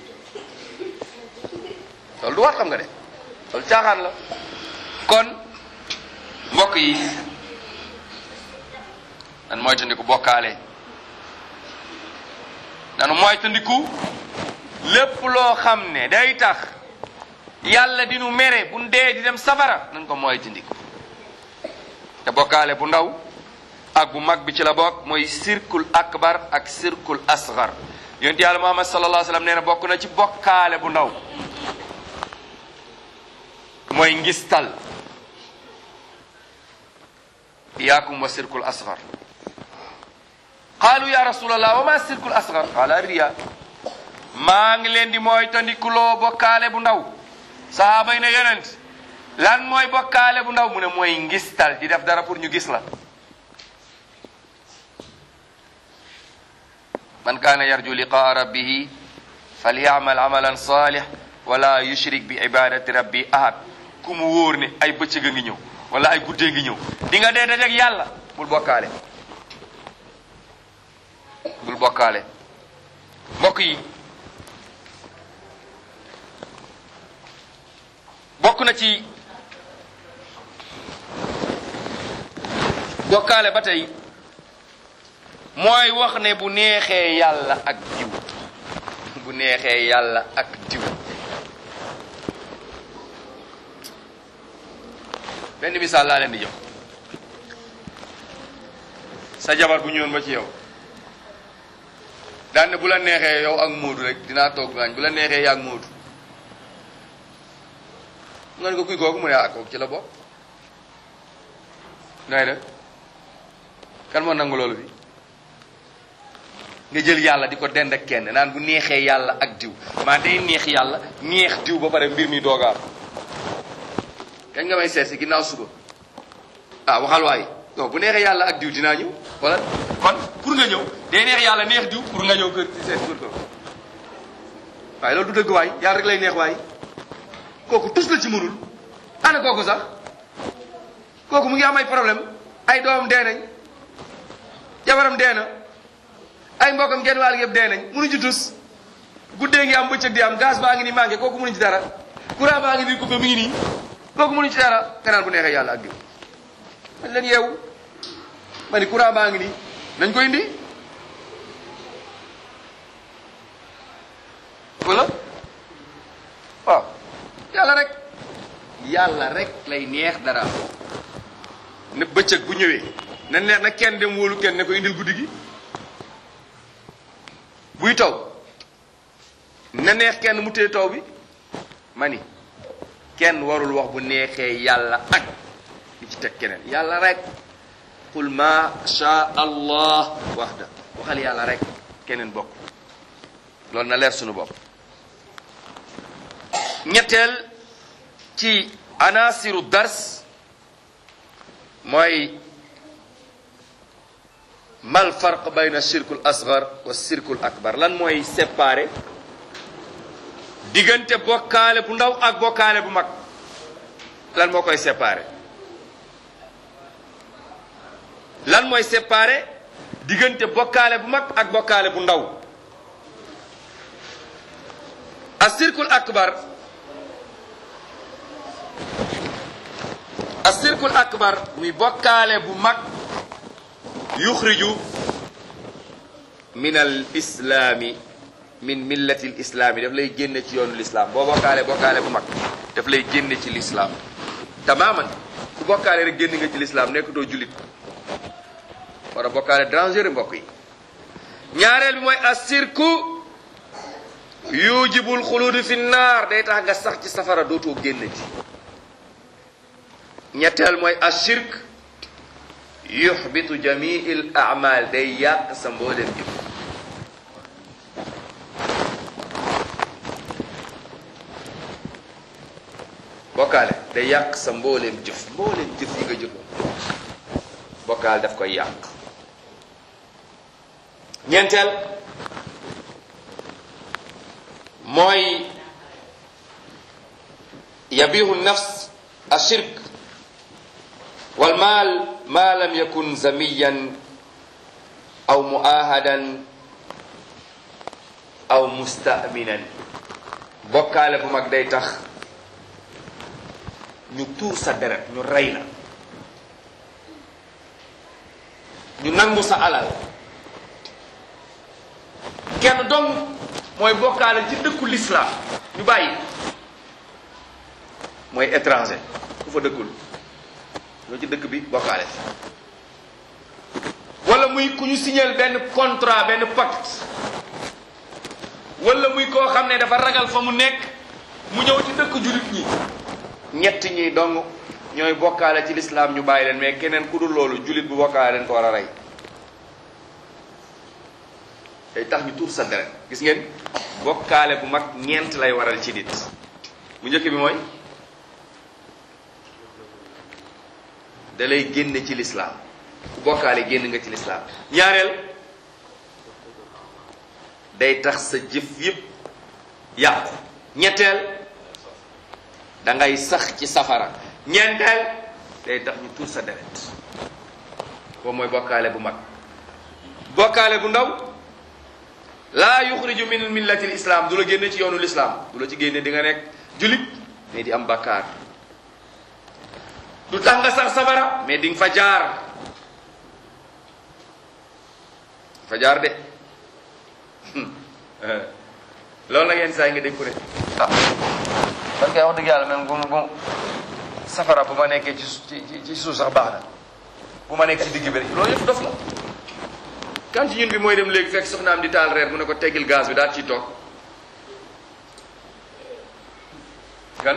loolu du waat xam nga de loolu caaxaan la. kon mbokk yi nan moytandiku bokkaale nanu moytandiku lépp loo xam ne day tax yàlla dinu mere bu dee di dem safara nan ko moytandiku. te bokkaale bu ndaw ak bu mag bi ci la bokk mooy sirkul akbar ak sirkul asgar. yonent yàlla Muhammad sallallahu alayhi wa sallam nee na bokk na ci bokkaale bu ndaw mooy ngistal. iyaakum wa sirkul asgar. qaalu ya rasulallah wa ma sirkul asgar qaala riya. maa ngi leen di mooy tandikuloo bokkaale bu ndaw. sahaaba yi ne yonent lan mooy bokkaale bu ndaw mu ne mooy ngistal di def dara pour ñu gis la. man kaana yarju liqaa rabbihi falyamal amalan salih wala yushrik bi ibadati rabbi ahad. ku mu wóor ne ay bëccëg a ngi ñëw wala ay guddee ngi ñëw di nga dee dajeek yàlla bul bokkaale bul bokkaale. mbokk yi bokk na ci bokkaale ba tey mooy wax ne bu neexee yàlla ak diw bu neexee yàlla ak diw. benn misaal laa leen di jox. sa jabar bu ñëwoon ba ci yow daan ne bu la neexee yow ak Moodu rek dinaa toog gaañ bu la neexee yaa ak Moodu nga ne ko kuy kooku mu ne kooku ci la bokk. ngay def kan moo nangu loolu bi nga jël yàlla di ko dend ak kenn naan bu neexee yàlla ak diw maa day neex yàlla neex diw ba pare mbir mi doogaam. kañ nga may seet si ginnaaw suba waxal waay non bu neexee yàlla ak diw dinaa ñëw wala kon pour nga ñëw day neex yàlla neex diw pour nga ñëw kër ci seet kër ko waaye loolu du dëgg waay yàlla rek lay neex waay kooku tus la ci mënul ana kooku sax kooku mu ngi am ay problème ay doomam dee nañ jabaram dee na ay mbokkam genn wàll yëpp dee nañ mënuñ ci tus guddee ngi am bëccëg di am gaz baa ngi ni manqué kooku mënuñ ci dara courant baa ngi nii coupé mi ngi nii kooku mënuñ ci dara kanaan bu neexee yàlla ak diw dañ leen yeewu ma ni courant baa ngi nii nañ ko indi wala waaw yàlla rek lay neex dara ne bëccëg bu ñëwee na neex na kenn dem wóolu kenn ne ko indil guddi gi buy taw na neex kenn mu téye taw bi ma ni kenn warul wax bu neexee yàlla ak li ci teg keneen yàlla rek qul ma sha allah wahda waxal yàlla rek keneen bokk loolu na leer sunu bopp. ñetteel ci anasiru dars mooy mal farq bayna shirkul asgar wa shirkul akbar lan mooy séparé diggante bokkaale bu ndaw ak bokkaale bu mag lan moo koy séparé lan mooy séparé diggante bokkaale bu mag ak bokkaale bu ndaw ashirkul akbar ashirkul akbar muy bokkaale bu mag yuxriju min al islami min millati l islami daf lay génne ci yoonu l'islam boo bokkaale bokkaale bu mag daf lay génne ci l'islam tamaman ku bokkaale rek génn nga ci l'islam nekk doo jullit war a bokkaale dangereux mbokk yi. ñaareel bi mooy ashirku yujibul xuluudi fi naar day tax nga sax ci safara dootoo génn ci. ñetteel mooy ashirk yuxbitu jamiil amal day yàq sa mbooleem jëf. bokkaale day yàq sa mbooleem jëf yi nga jëfoon bokkaale daf koy yàq. ñeenteel mooy yabihu nafs ashirk wal maal ma lam yakun zamiyan aw muahadan aw mustaminan. bokkaale bu mag day tax ñu tuur sa deret, ñu rey la, ñu nangu sa alal. kenn dong mooy bokkaale ci dëkku lislaam ñu bàyyi mooy étranger ku fa dëkkul ñoo ci dëkk bi bokkaale wala muy ku ñu signal benn contrat benn pacte wala muy koo xam ne dafa ragal fa mu nekk mu ñëw ci dëkk jullit ñi. ñett ñi dong ñooy bokkaale ci lislaam ñu bàyyi leen, mais keneen ku dul loolu jullit bu bokkaale leen ko war a rey. day tax ñu tuur sa deret. gis ngeen bokkaale bu mag ñeent lay waral ci nit. bu njëkk bi mooy da lay génne ci lislaam, ku bokkaale génn nga ci lislaam. ñaareel day tax sa jëf yëpp yàqu. ñetteel da ngay sax ci safara. ñeenteel day tax ñu tuur sa deret. boobu mooy bokkaale bu mag. bokkaale bu ndaw laa yuxriju min millati l'islam, du la génne ci yoonu l'islam, du la ci génne di nga nekk julit mais di am bakkaar. du tax nga sax safara mais di nga fa jaar. fa jaar de loolu nag yenn saa yi nga dégg ko rek parce que wax dëgg yàlla même bu safara bu ma nekkee ci suuf sax baax na, bu ma nekk ci digg bi rek loolu yëpp dof la. kan ci ñun bi mooy dem léegi fekk soxnaam di taal reer mu ne ko teggil gaz bi daal ciy toog kan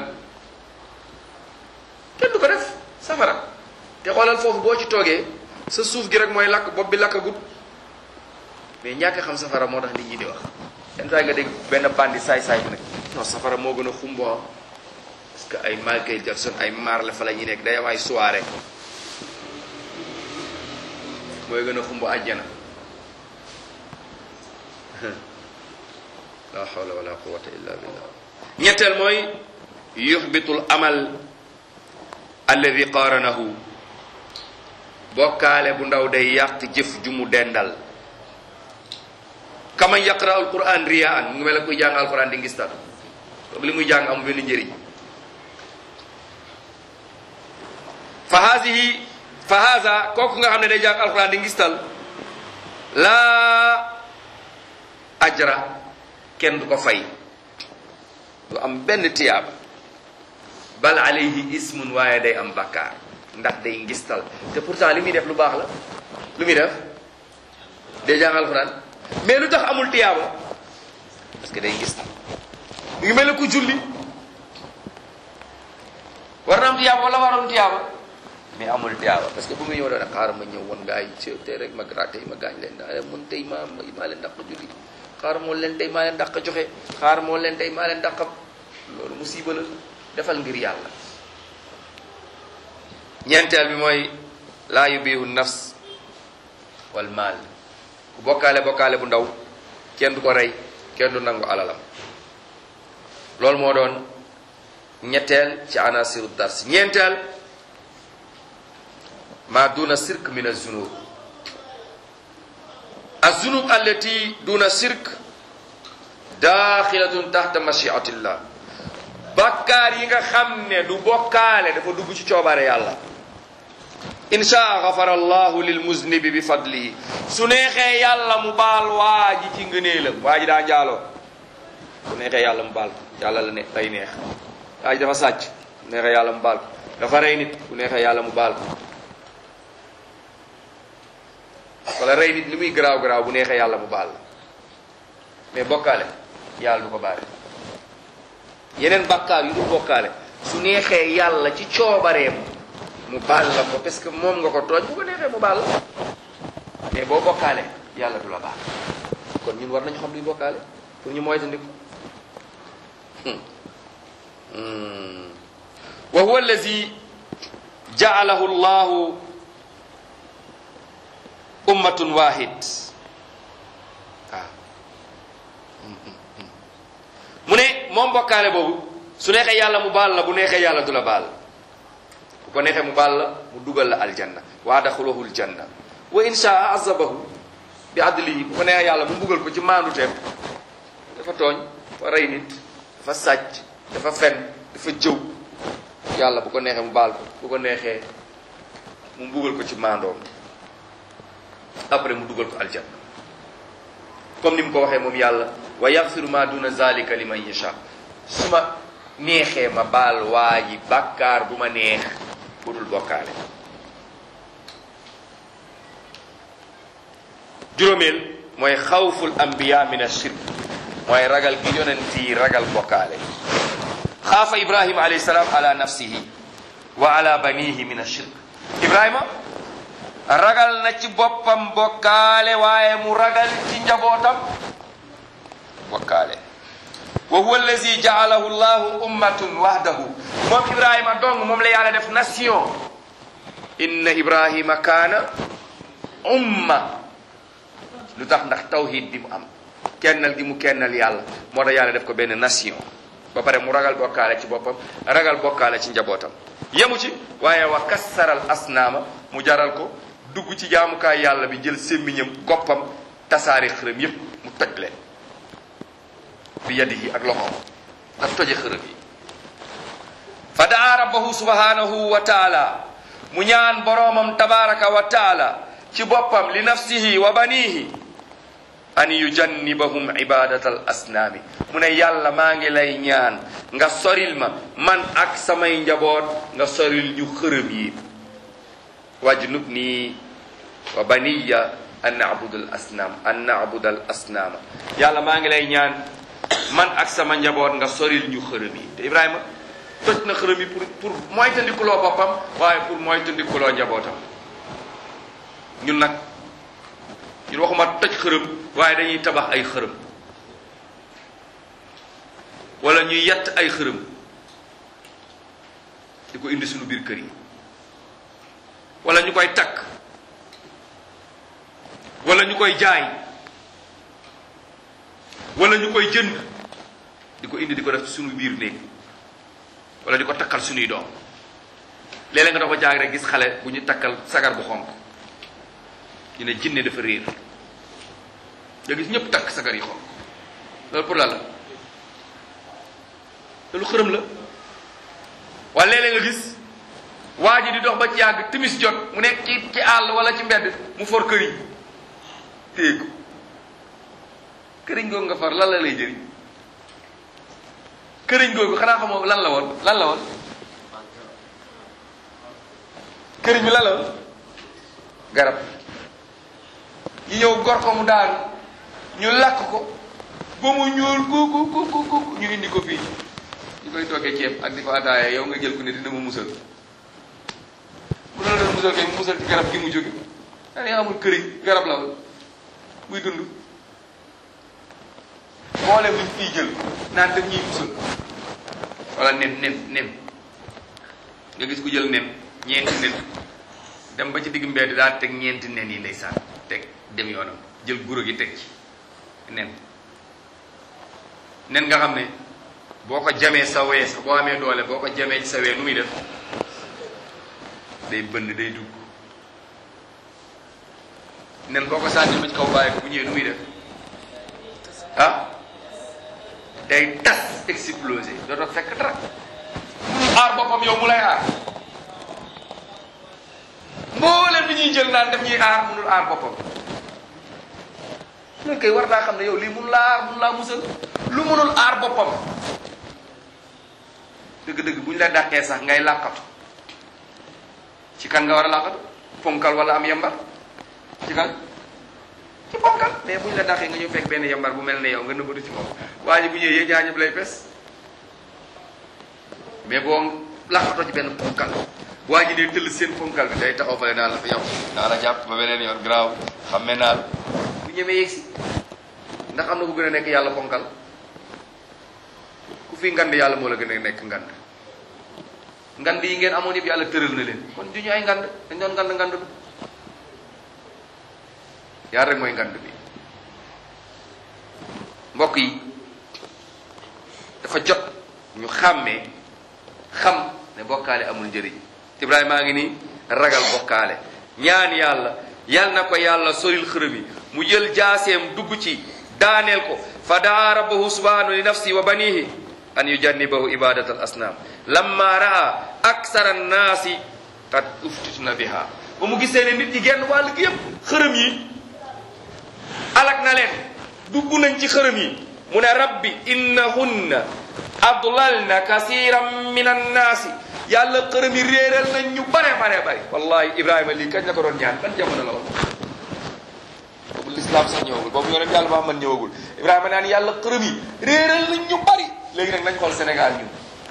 kenn du ko def safara. te xoolal foofu boo ci toogee sa suuf gi rek mooy lakk, bopp bi lakkagut, mais ñàkk xam safara moo tax nit ñi di wax. yenn saa nga dégg benn bandi saay-saay bi nag non safara moo gën a xumbo parce que ay Michael Jackson ay Marley fa la ñuy nekk, day am ay soirée mooy gën a xumbo àjjana. la hawla wala quwwata illa billah. ñetteel mooy yuhbitul amal alladi qaranahu. bokkaale bu ndaw day yàq jëf ju mu dendal. kama yaqra alquran riyaan, mu ngi mel ne kuy jàng alquran di ngistal, donc li muy jàng amul benn njëriñ. fa haza kooku nga xam ne day jàng alquran di ngistal laa ajra, kenn du ko fay, du am benn tiyaaba. bal alayhi ismun, waaye day am bakkaar ndax day ngistal. te pourtant li muy def lu baax la. lu muy def day jàng alquran, mais lu tax amul tiyaaba? parce que day ngistal. mu ngi mel ne ku julli war na am tiyaaba wala waroon tiyaaba, mais amul tiyaaba parce que bu muy ñëw doon xaaral ma ñëw woon gaa yi ci tey rek ma gratte ma gaañ leen daa mun tey maa leen dàq julli, xaaral moo leen tey maa leen dàq joxe, xaaral moo leen tey maa leen dàq. loolu musiba la. defal ngir yàlla. ñeenteel bi mooy laa yubihu nafs wal maal. ku bokkaale bu ndaw kenn du ko rey, kenn du nangu alalam. loolu moo doon ñetteel ci anasiru dars. ñeenteel ma duna sirk min az-zunub. az-zunub allati duna sirk daaxilatun taxta mashiatillah. bakkaar yi nga xam ne du bokkaale dafa dugg ci coobare yàlla. insha gafara allahu lil muznibi bi fadlihi. su neexee yàlla mu baal waa ji ci ngëneelam. waa ji daa njaaloo, su neexee yàlla mu baal ko, yàlla la ne lay neex. waa ji dafa sàcc, su neexee yàlla mu baal ko. dafa rey nit, su neexee yàlla mu baal ko. wala rey nit li muy garaaw garaaw bu neexee yàlla mu baal. mais bokkaale yàlla du ko baale. yeneen bakkaar yu dul bokkaale su neexee yàlla ci coobareem mu baal la ko parce que moom nga ko tooñ, bu ko neexee mu baal la. mais boo bokkaale yàlla du la baal. kon ñun war nañu xam luy bokkaale pour ñu moytandiku. wa huwa allazi ja'alahu llahu ummatun wahid waaw mu ne moom bokkaale boobu su neexee yàlla mu baal la bu neexee yàlla du la baal bu ko neexee mu baal la mu dugal la aljanna wa adxalahu aljanna wa in shaa azabahu bi adlihi bu ko neexee yàlla mu mbugal ko ci maandu teem dafa tooñ dafa rey nit dafa sàcc dafa fen dafa jëw yàlla bu ko neexee mu baal ko bu ko neexee mu mbugal ko ci maandoom après mu dugal ko aljanna comme ni mu ko waxee moom yàlla wa yaxfiru ma duna zalika liman yasha su ma neexee ma baal waa ji bàkkaar bu ma neex bu dul bokkaale juróomeel mooy xawful anbiya min ashirk mooy ragal gi yonent yi ragal bokkaale xaafa ibrahima alayhi salaam ala nafsihi wa ala banihi min ashirk ibrahima ragal na ci boppam bokkaale waaye mu ragal ci njabootam bokkaale wa huwa allazi ja'alahu llahu ummatun wahdahu moom ibrahima dong moom la yàlla def nation inna ibrahima kaana umma lu tax ndax tawhid bi mu am kennal gi mu kennal yàlla moo tax yàlla def ko benn nation ba pare mu ragal bokkaale ci boppam ragal bokkaale ci njabootam yemu ci waaye wa kassaral asnaama mu jaral ko dugg ci jaamukaay yàlla bi jël sémmiñam goppam tasaari xërëm yépp mu toj leen bi yadihi ak loxoom ak toje xërëm yi fa daa rabbahu subhanahu wa taala mu ñaan boroomam tabaraka wa taala ci boppam li nafsihi wa banihi an yujannibahum ibadatal asnaami mu ne yàlla maa ngi lay ñaan nga soril ma man ak samay njaboot nga soril ñu xërëm yi wajnubni wa baniya an na'budal asnaama yàlla maa ngi lay ñaan man ak sama njaboot nga soril ñu xërëm yi te Ibrahima toj na xërëm yi pour moytandikuloo boppam waaye pour moytandikuloo njabootam ñun nag ñun waxuma toj xërëm waaye dañuy tabax ay xërëm wala ñuy yett ay xërëm di ko indi suñu biir kër yi wala ñu koy takk wala ñu koy jaay wala ñu koy jënd di ko indi di ko def suñu biir néeg wala di ko takkal suñuy doom léeg-léeg nga dox ba jaag rek gis xale bu ñu takkal sagar bu xonk ñu ne jinne dafa réer nga gis ñëpp takk sagar yi xonk loolu pour lan la loolu xërëm la wala léeg-léeg nga gis waa ji di dox ba ci yàgg timis jot mu nekk ci àll wala ci mbedd mu for këriñ téye ko këriñ googu nga far lan la lay jëriñ këriñ googu xanaa xamoo lan la woon këriñ bi lan la woon garab ñu ñëw gor ko mu daanu ñu lakk ko ba mu ñuul ku ñu indi ko fii ñu koy toggee ceeb ak di ko ataaya yow nga jël ko ne dina ma musal bu la doon musal kay mu musal ci garab gi mu jóge daanaka amul këriñ garab la woon buy dund mboolem luñ fiy jël naan daf ñuy musal wala nen nga gis ku jël nen ñeenti nen dem ba ci digg mbedd daa teg ñeenti nen yi ndeysaan teg dem yoonam jël guro gi teg ci nen nga xam ne boo ko jamee sa wee sax boo amee doole boo ko jamee ci sa wee nu muy def day bënn day dugg nen boo ko sànni ba ci kaw bàyyi ko bu ñëwee nu muy def day tas explosé dootoo fekk dara munul aar boppam yow mu lay aar mboolem li ñuy jël naan daf ñuy aar munul aar boppam loolu kay war naa xam ne yow lii munul laa aar munul laa musal lu munul aar boppam dëgg-dëgg bu ñu la dàqee sax ngay làqatu ci kan nga war a làqatu ponkal wala am yambar ci kan ci ponkal mais bu ñu la dàqee nga ñëw fekk benn yambar bu mel ne yow nga nëbbatu ci moom waa ji bu ñëwee yéen ñaar ñëpp lay pes mais boo làqatoo ci benn ponkal waa ji day tëll seen ponkal bi day taxaw fale naan la fa yow naa la jàpp ba beneen yoon garaaw xamme naa la bu ñemee yegg si ndax am na ku gën a nekk yàlla ponkal ku fi ngand yàlla moo la gën a nekk ngand ngand yi ngeen amoon yëpp yàlla tëral na leen kon du ñu ay ngand dañ doon ngand bi yàlla rek mooy ngand bi mbokk yi dafa jot ñu xàmmee xam ne bokkaale amul njëriñ Ibrahima maa ngi nii ragal bokkaale ñaan yàlla yal na ko yàlla soril xërëm yi mu jël jaaseem dugg ci daaneel ko fa daa rabbahu subhanahu li nafsi wa banihi an yujannibahu ibadat al asnam lamma raa aksara annaasi qad uftituna biha ba mu gisee ne nit ñi genn wàll gi yëpp xërëm yi alak na leen dugg nañ ci xërëm yi mu ne rabbi innahunna adlalna kasiran min annaasi yàlla xërëm yi réeral nañ ñu bare wallahi Ibrahima lii kañ la ko doon ñaan ban jamono la woon boobu l'islam sax ñëwagul boobu yonent yàlla Muhammad ñëwagul Ibrahima naan yàlla xërëm yi réeral nañ ñu bari léegi nag nañ xool Sénégal ñun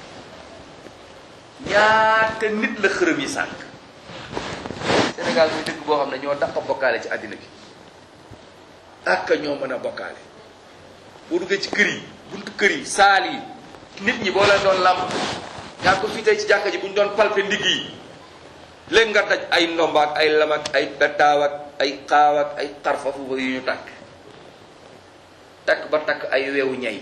ñaata nit la xërëm yi sànq Sénégal muy dëkk boo xam ne ñoo dàq bokkaale ci àddina bi ak ñoo mën a bokkaale boo duggee ci kër yi buntu kër yi saal yi nit ñi boo leen doon làmb yaa ko fii tey ci jàkka ji bu ñu doon palpe ndigg yi léegi nga daj ay ndombaak ay lamak ay petaaw ak ay xaaw ak ay xarfafu ba yu ñu takk ba takk ay weewu ñay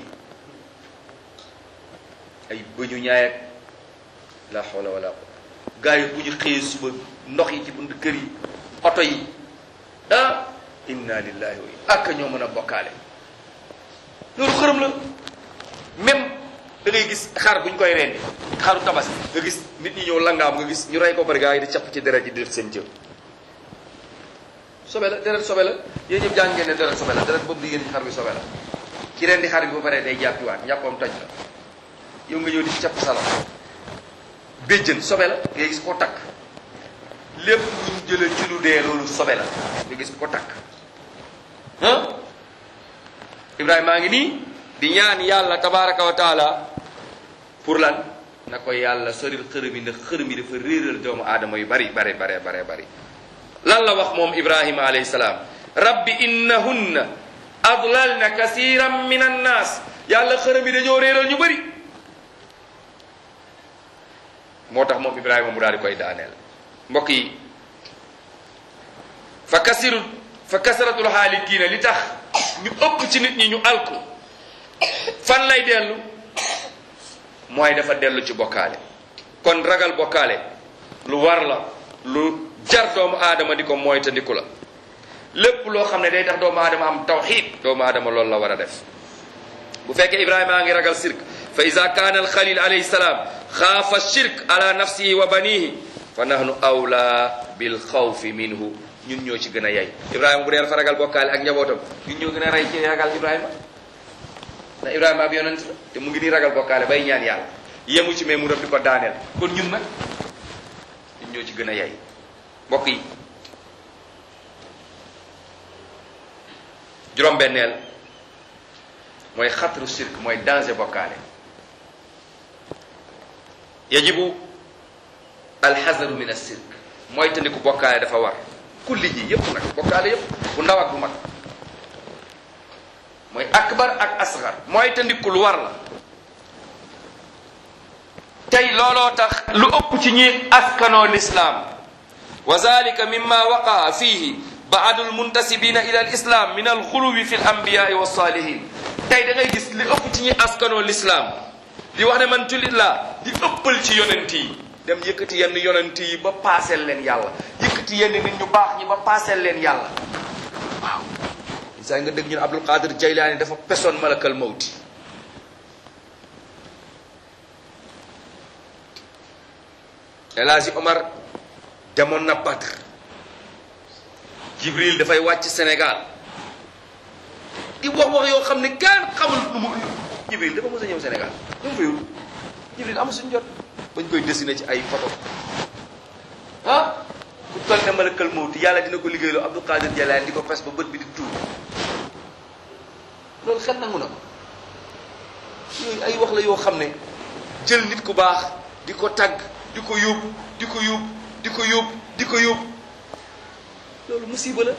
ay bëñu ñaay ak la hawla wala quwwata gars yi bu ñu xëyee suba ndox yi ci buntu kër yi oto yi ah inna lillahi wa inna ak ñoo mën a bokkaale loolu xërëm la même da ngay gis xar buñ koy rendi xaru tabaski nga gis nit ñi ñëw langaam nga gis ñu rey ko bari gaa yi di capp ci deret ji di def seen jëf sobe la deret sobe la yéen ñëpp jàng ngeen ne deret sobe la deret boobu di yéen ci xar bi sobe la ki rendi xar bi ba pare day jàppiwaat njàppam toj la yow nga ñëw di capp sala béjjën sobe la ngay gis ko takk lépp luñ jëlee ci lu dee loolu sobe la nga gis ko takk Ibrahima maa ngi nii di ñaan yàlla tabaraka wa taala pour lan na ko yàlla soril xërëm yi ndax xërëm yi dafa réeral doomu aadama yu bari lan la wax moom Ibrahima alayhi salaam rabbi innahunna adlalna kasiran min annaas yàlla xërëm yi dañoo réeral ñu bari moo tax moom Ibrahima mu daal di koy daaneel mbokk yi fa kasratul haalikiina li tax ñu ëpp ci nit ñi ñu alku fan lay dellu mooy dafa dellu ci bokkaale kon ragal bokkaale lu war la lu jar doomu aadama di ko moytandiku la lépp loo xam ne day tax doomu aadama am tawxiid doomu aadama loolu la war a def bu fekkee Ibrahima a ngi ragal shirk fa ida kaana alxalil alayhi salaam xaafa shirk ala nafsihi wa banihi fa nahnu awla bil xawfi minhu ñun ñoo ci gën a yay Ibrahima bu dee dafa ragal bokkaale ak njabootam ñun ñoo gën a rey ci ragal Ibrahima ndax Ibrahima ab yonent la te mu ngi nii ragal bokkaale bay ñaan yàlla yemu ci mais mu def di ko daaneel kon ñun nag ñun ñoo ci gën a yay mbokk yi juróom-benneel mooy xatru shirk mooy danger bokkaale yajibu alxazaru min ashirk mooy tandiku bokkaale dafa war kulli ji yëpp nag bokkaale yëpp bu ndaw ak bu mag mooy akbar ak asgar mooy tandiku lu war la tey looloo tax lu ëpp ci ñi askanoo lislaam wa zalika mimma waqaa fihi baadu almuntasibina ila alislam min alxuluwi fi alambiyai walsalihin tey da ngay gis li ëpp ci ñi askanoo lislaam di wax ne man jullit laa di ëppal ci yonent yi dem yëkkati yenn yonent yi ba paaseel leen yàlla yëkkati yenn nit ñu baax ñi ba paaseel leen yàlla waaw saa nga dégg ñu ne Abdul Qadir Jaylaani dafa pesoon malakal mawti El Hadji Omar demoon na Badr Jibril dafay wàcc Sénégal di wax yoo xam ne kenn xamul nu mu Jibril dafa mos a ñëw Sénégal lu mu fayul Jibril amul suñu jot bañ koy dessiné ci ay photo ku toll ne malakal mawti yàlla dina ko liggéeyloo Abdul Qadir Jaylaani di ko pes ba bët bi di tuur loolu xel nangu na ko yooyu ay wax la yoo xam ne jël nit ku baax di ko tagg di ko yóbbu di ko yóbbu di ko yóbbu di ko yóbbu loolu musiba la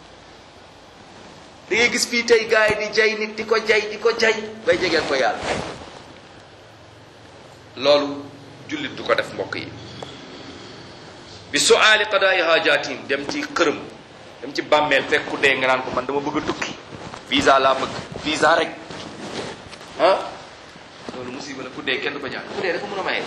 da ngay gis fii tey gars yi di jay nit di ko jay bay jegeel ko yàlla loolu jullit du ko def mbokk yi. bi su'aali qadaa'i haajatin dem ci xërëm dem ci bàmmeel fekk ku dee nga naan ko man dama bëgg a tukki visa laa bëgg visa rek loolu musiba la. ku dee kenn du ko ñaan. ku dee dafa mën a maye.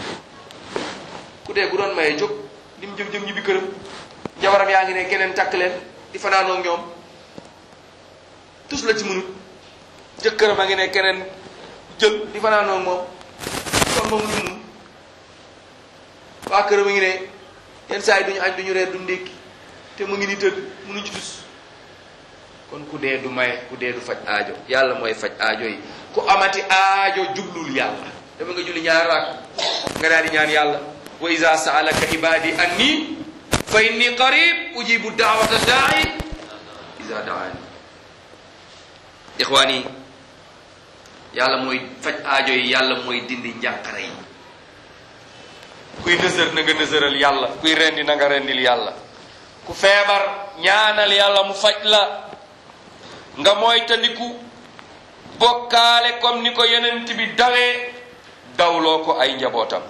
ku dee gu doon maye jóg lim jëm ñibbi këram jabaram yaa ngi ne keneen takk leen di fanaanoo ak ñoom tus la ci mënut jëkkëram a ngi ne keneen jël di fanaanoo ak moom kon moom ñu mun waa këram a ngi ne yenn saa yi duñu añ duñu reer du ndékki te mu ngi ni tëdd mënuñ ci tus. kon ku dee du maye ku dee du faj aajo yàlla mooy faj aajo yi. ku amati aajo jublul yàlla dafa nga julli ñaar raak nga daal di ñaan yàlla wa iza sa'alaka ibadi anni fa inni qarib ujibu da'wata da'i iza da'ani. ixwaan yi yàlla mooy faj aajo yi yàlla mooy dindi njàqare yi. kuy nësër na nga nësëral yàlla kuy rendi na nga rendil yàlla. ku feebar ñaanal yàlla mu faj la. nga moytandiku bokkaale comme ni ko yonent bi dawee dawloo ko ay njabootam.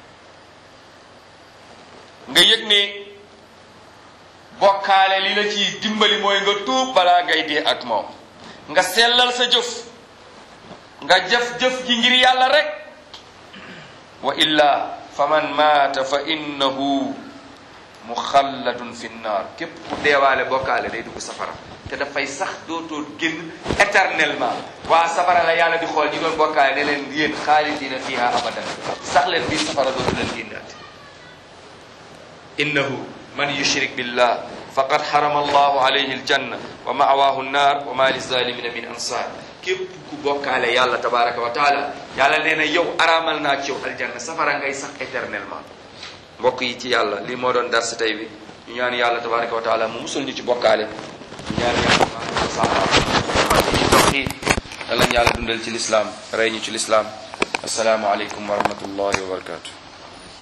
nga yëg ne bokkaale li la ci dimbali mooy nga tuub balaa ngay dee ak moom. nga sellal sa jëf nga jëf ji ngir yàlla rek. wa illa fa man maata fa innahu muxalladun fi nnaar. képp ku deewaale bokkaale day dugg safara te dafay sax dootoo génn éternellement. waa safara la yàlla di xool ñi doon bokkaale ne leen yéen xaalidina fiha abadan sax leen biir safara dootu leen génnaat. innahu man yushrik billah faqad harama allahu alayhi aljanna wa ma'waahu nnaar wa ma lizalimina min ansar. képp ku bokkaale yàlla tabaraka wa taala yàlla nee na yow araamal naa ci yow aljanna safara ngay sax éternellement. mbokk yi ci yàlla lii moo doon dars tey bi ñu ñaan yàlla tabaraka wa taala mu musul ñu ci bokkaale. ñu ñaan yàlla tabaraka wa taala ci tawhid dalañ yàlla dundal ci lislaam rey ñu ci lislaam. assalaamu aleykum wa rahmatullahi wa barakatuh.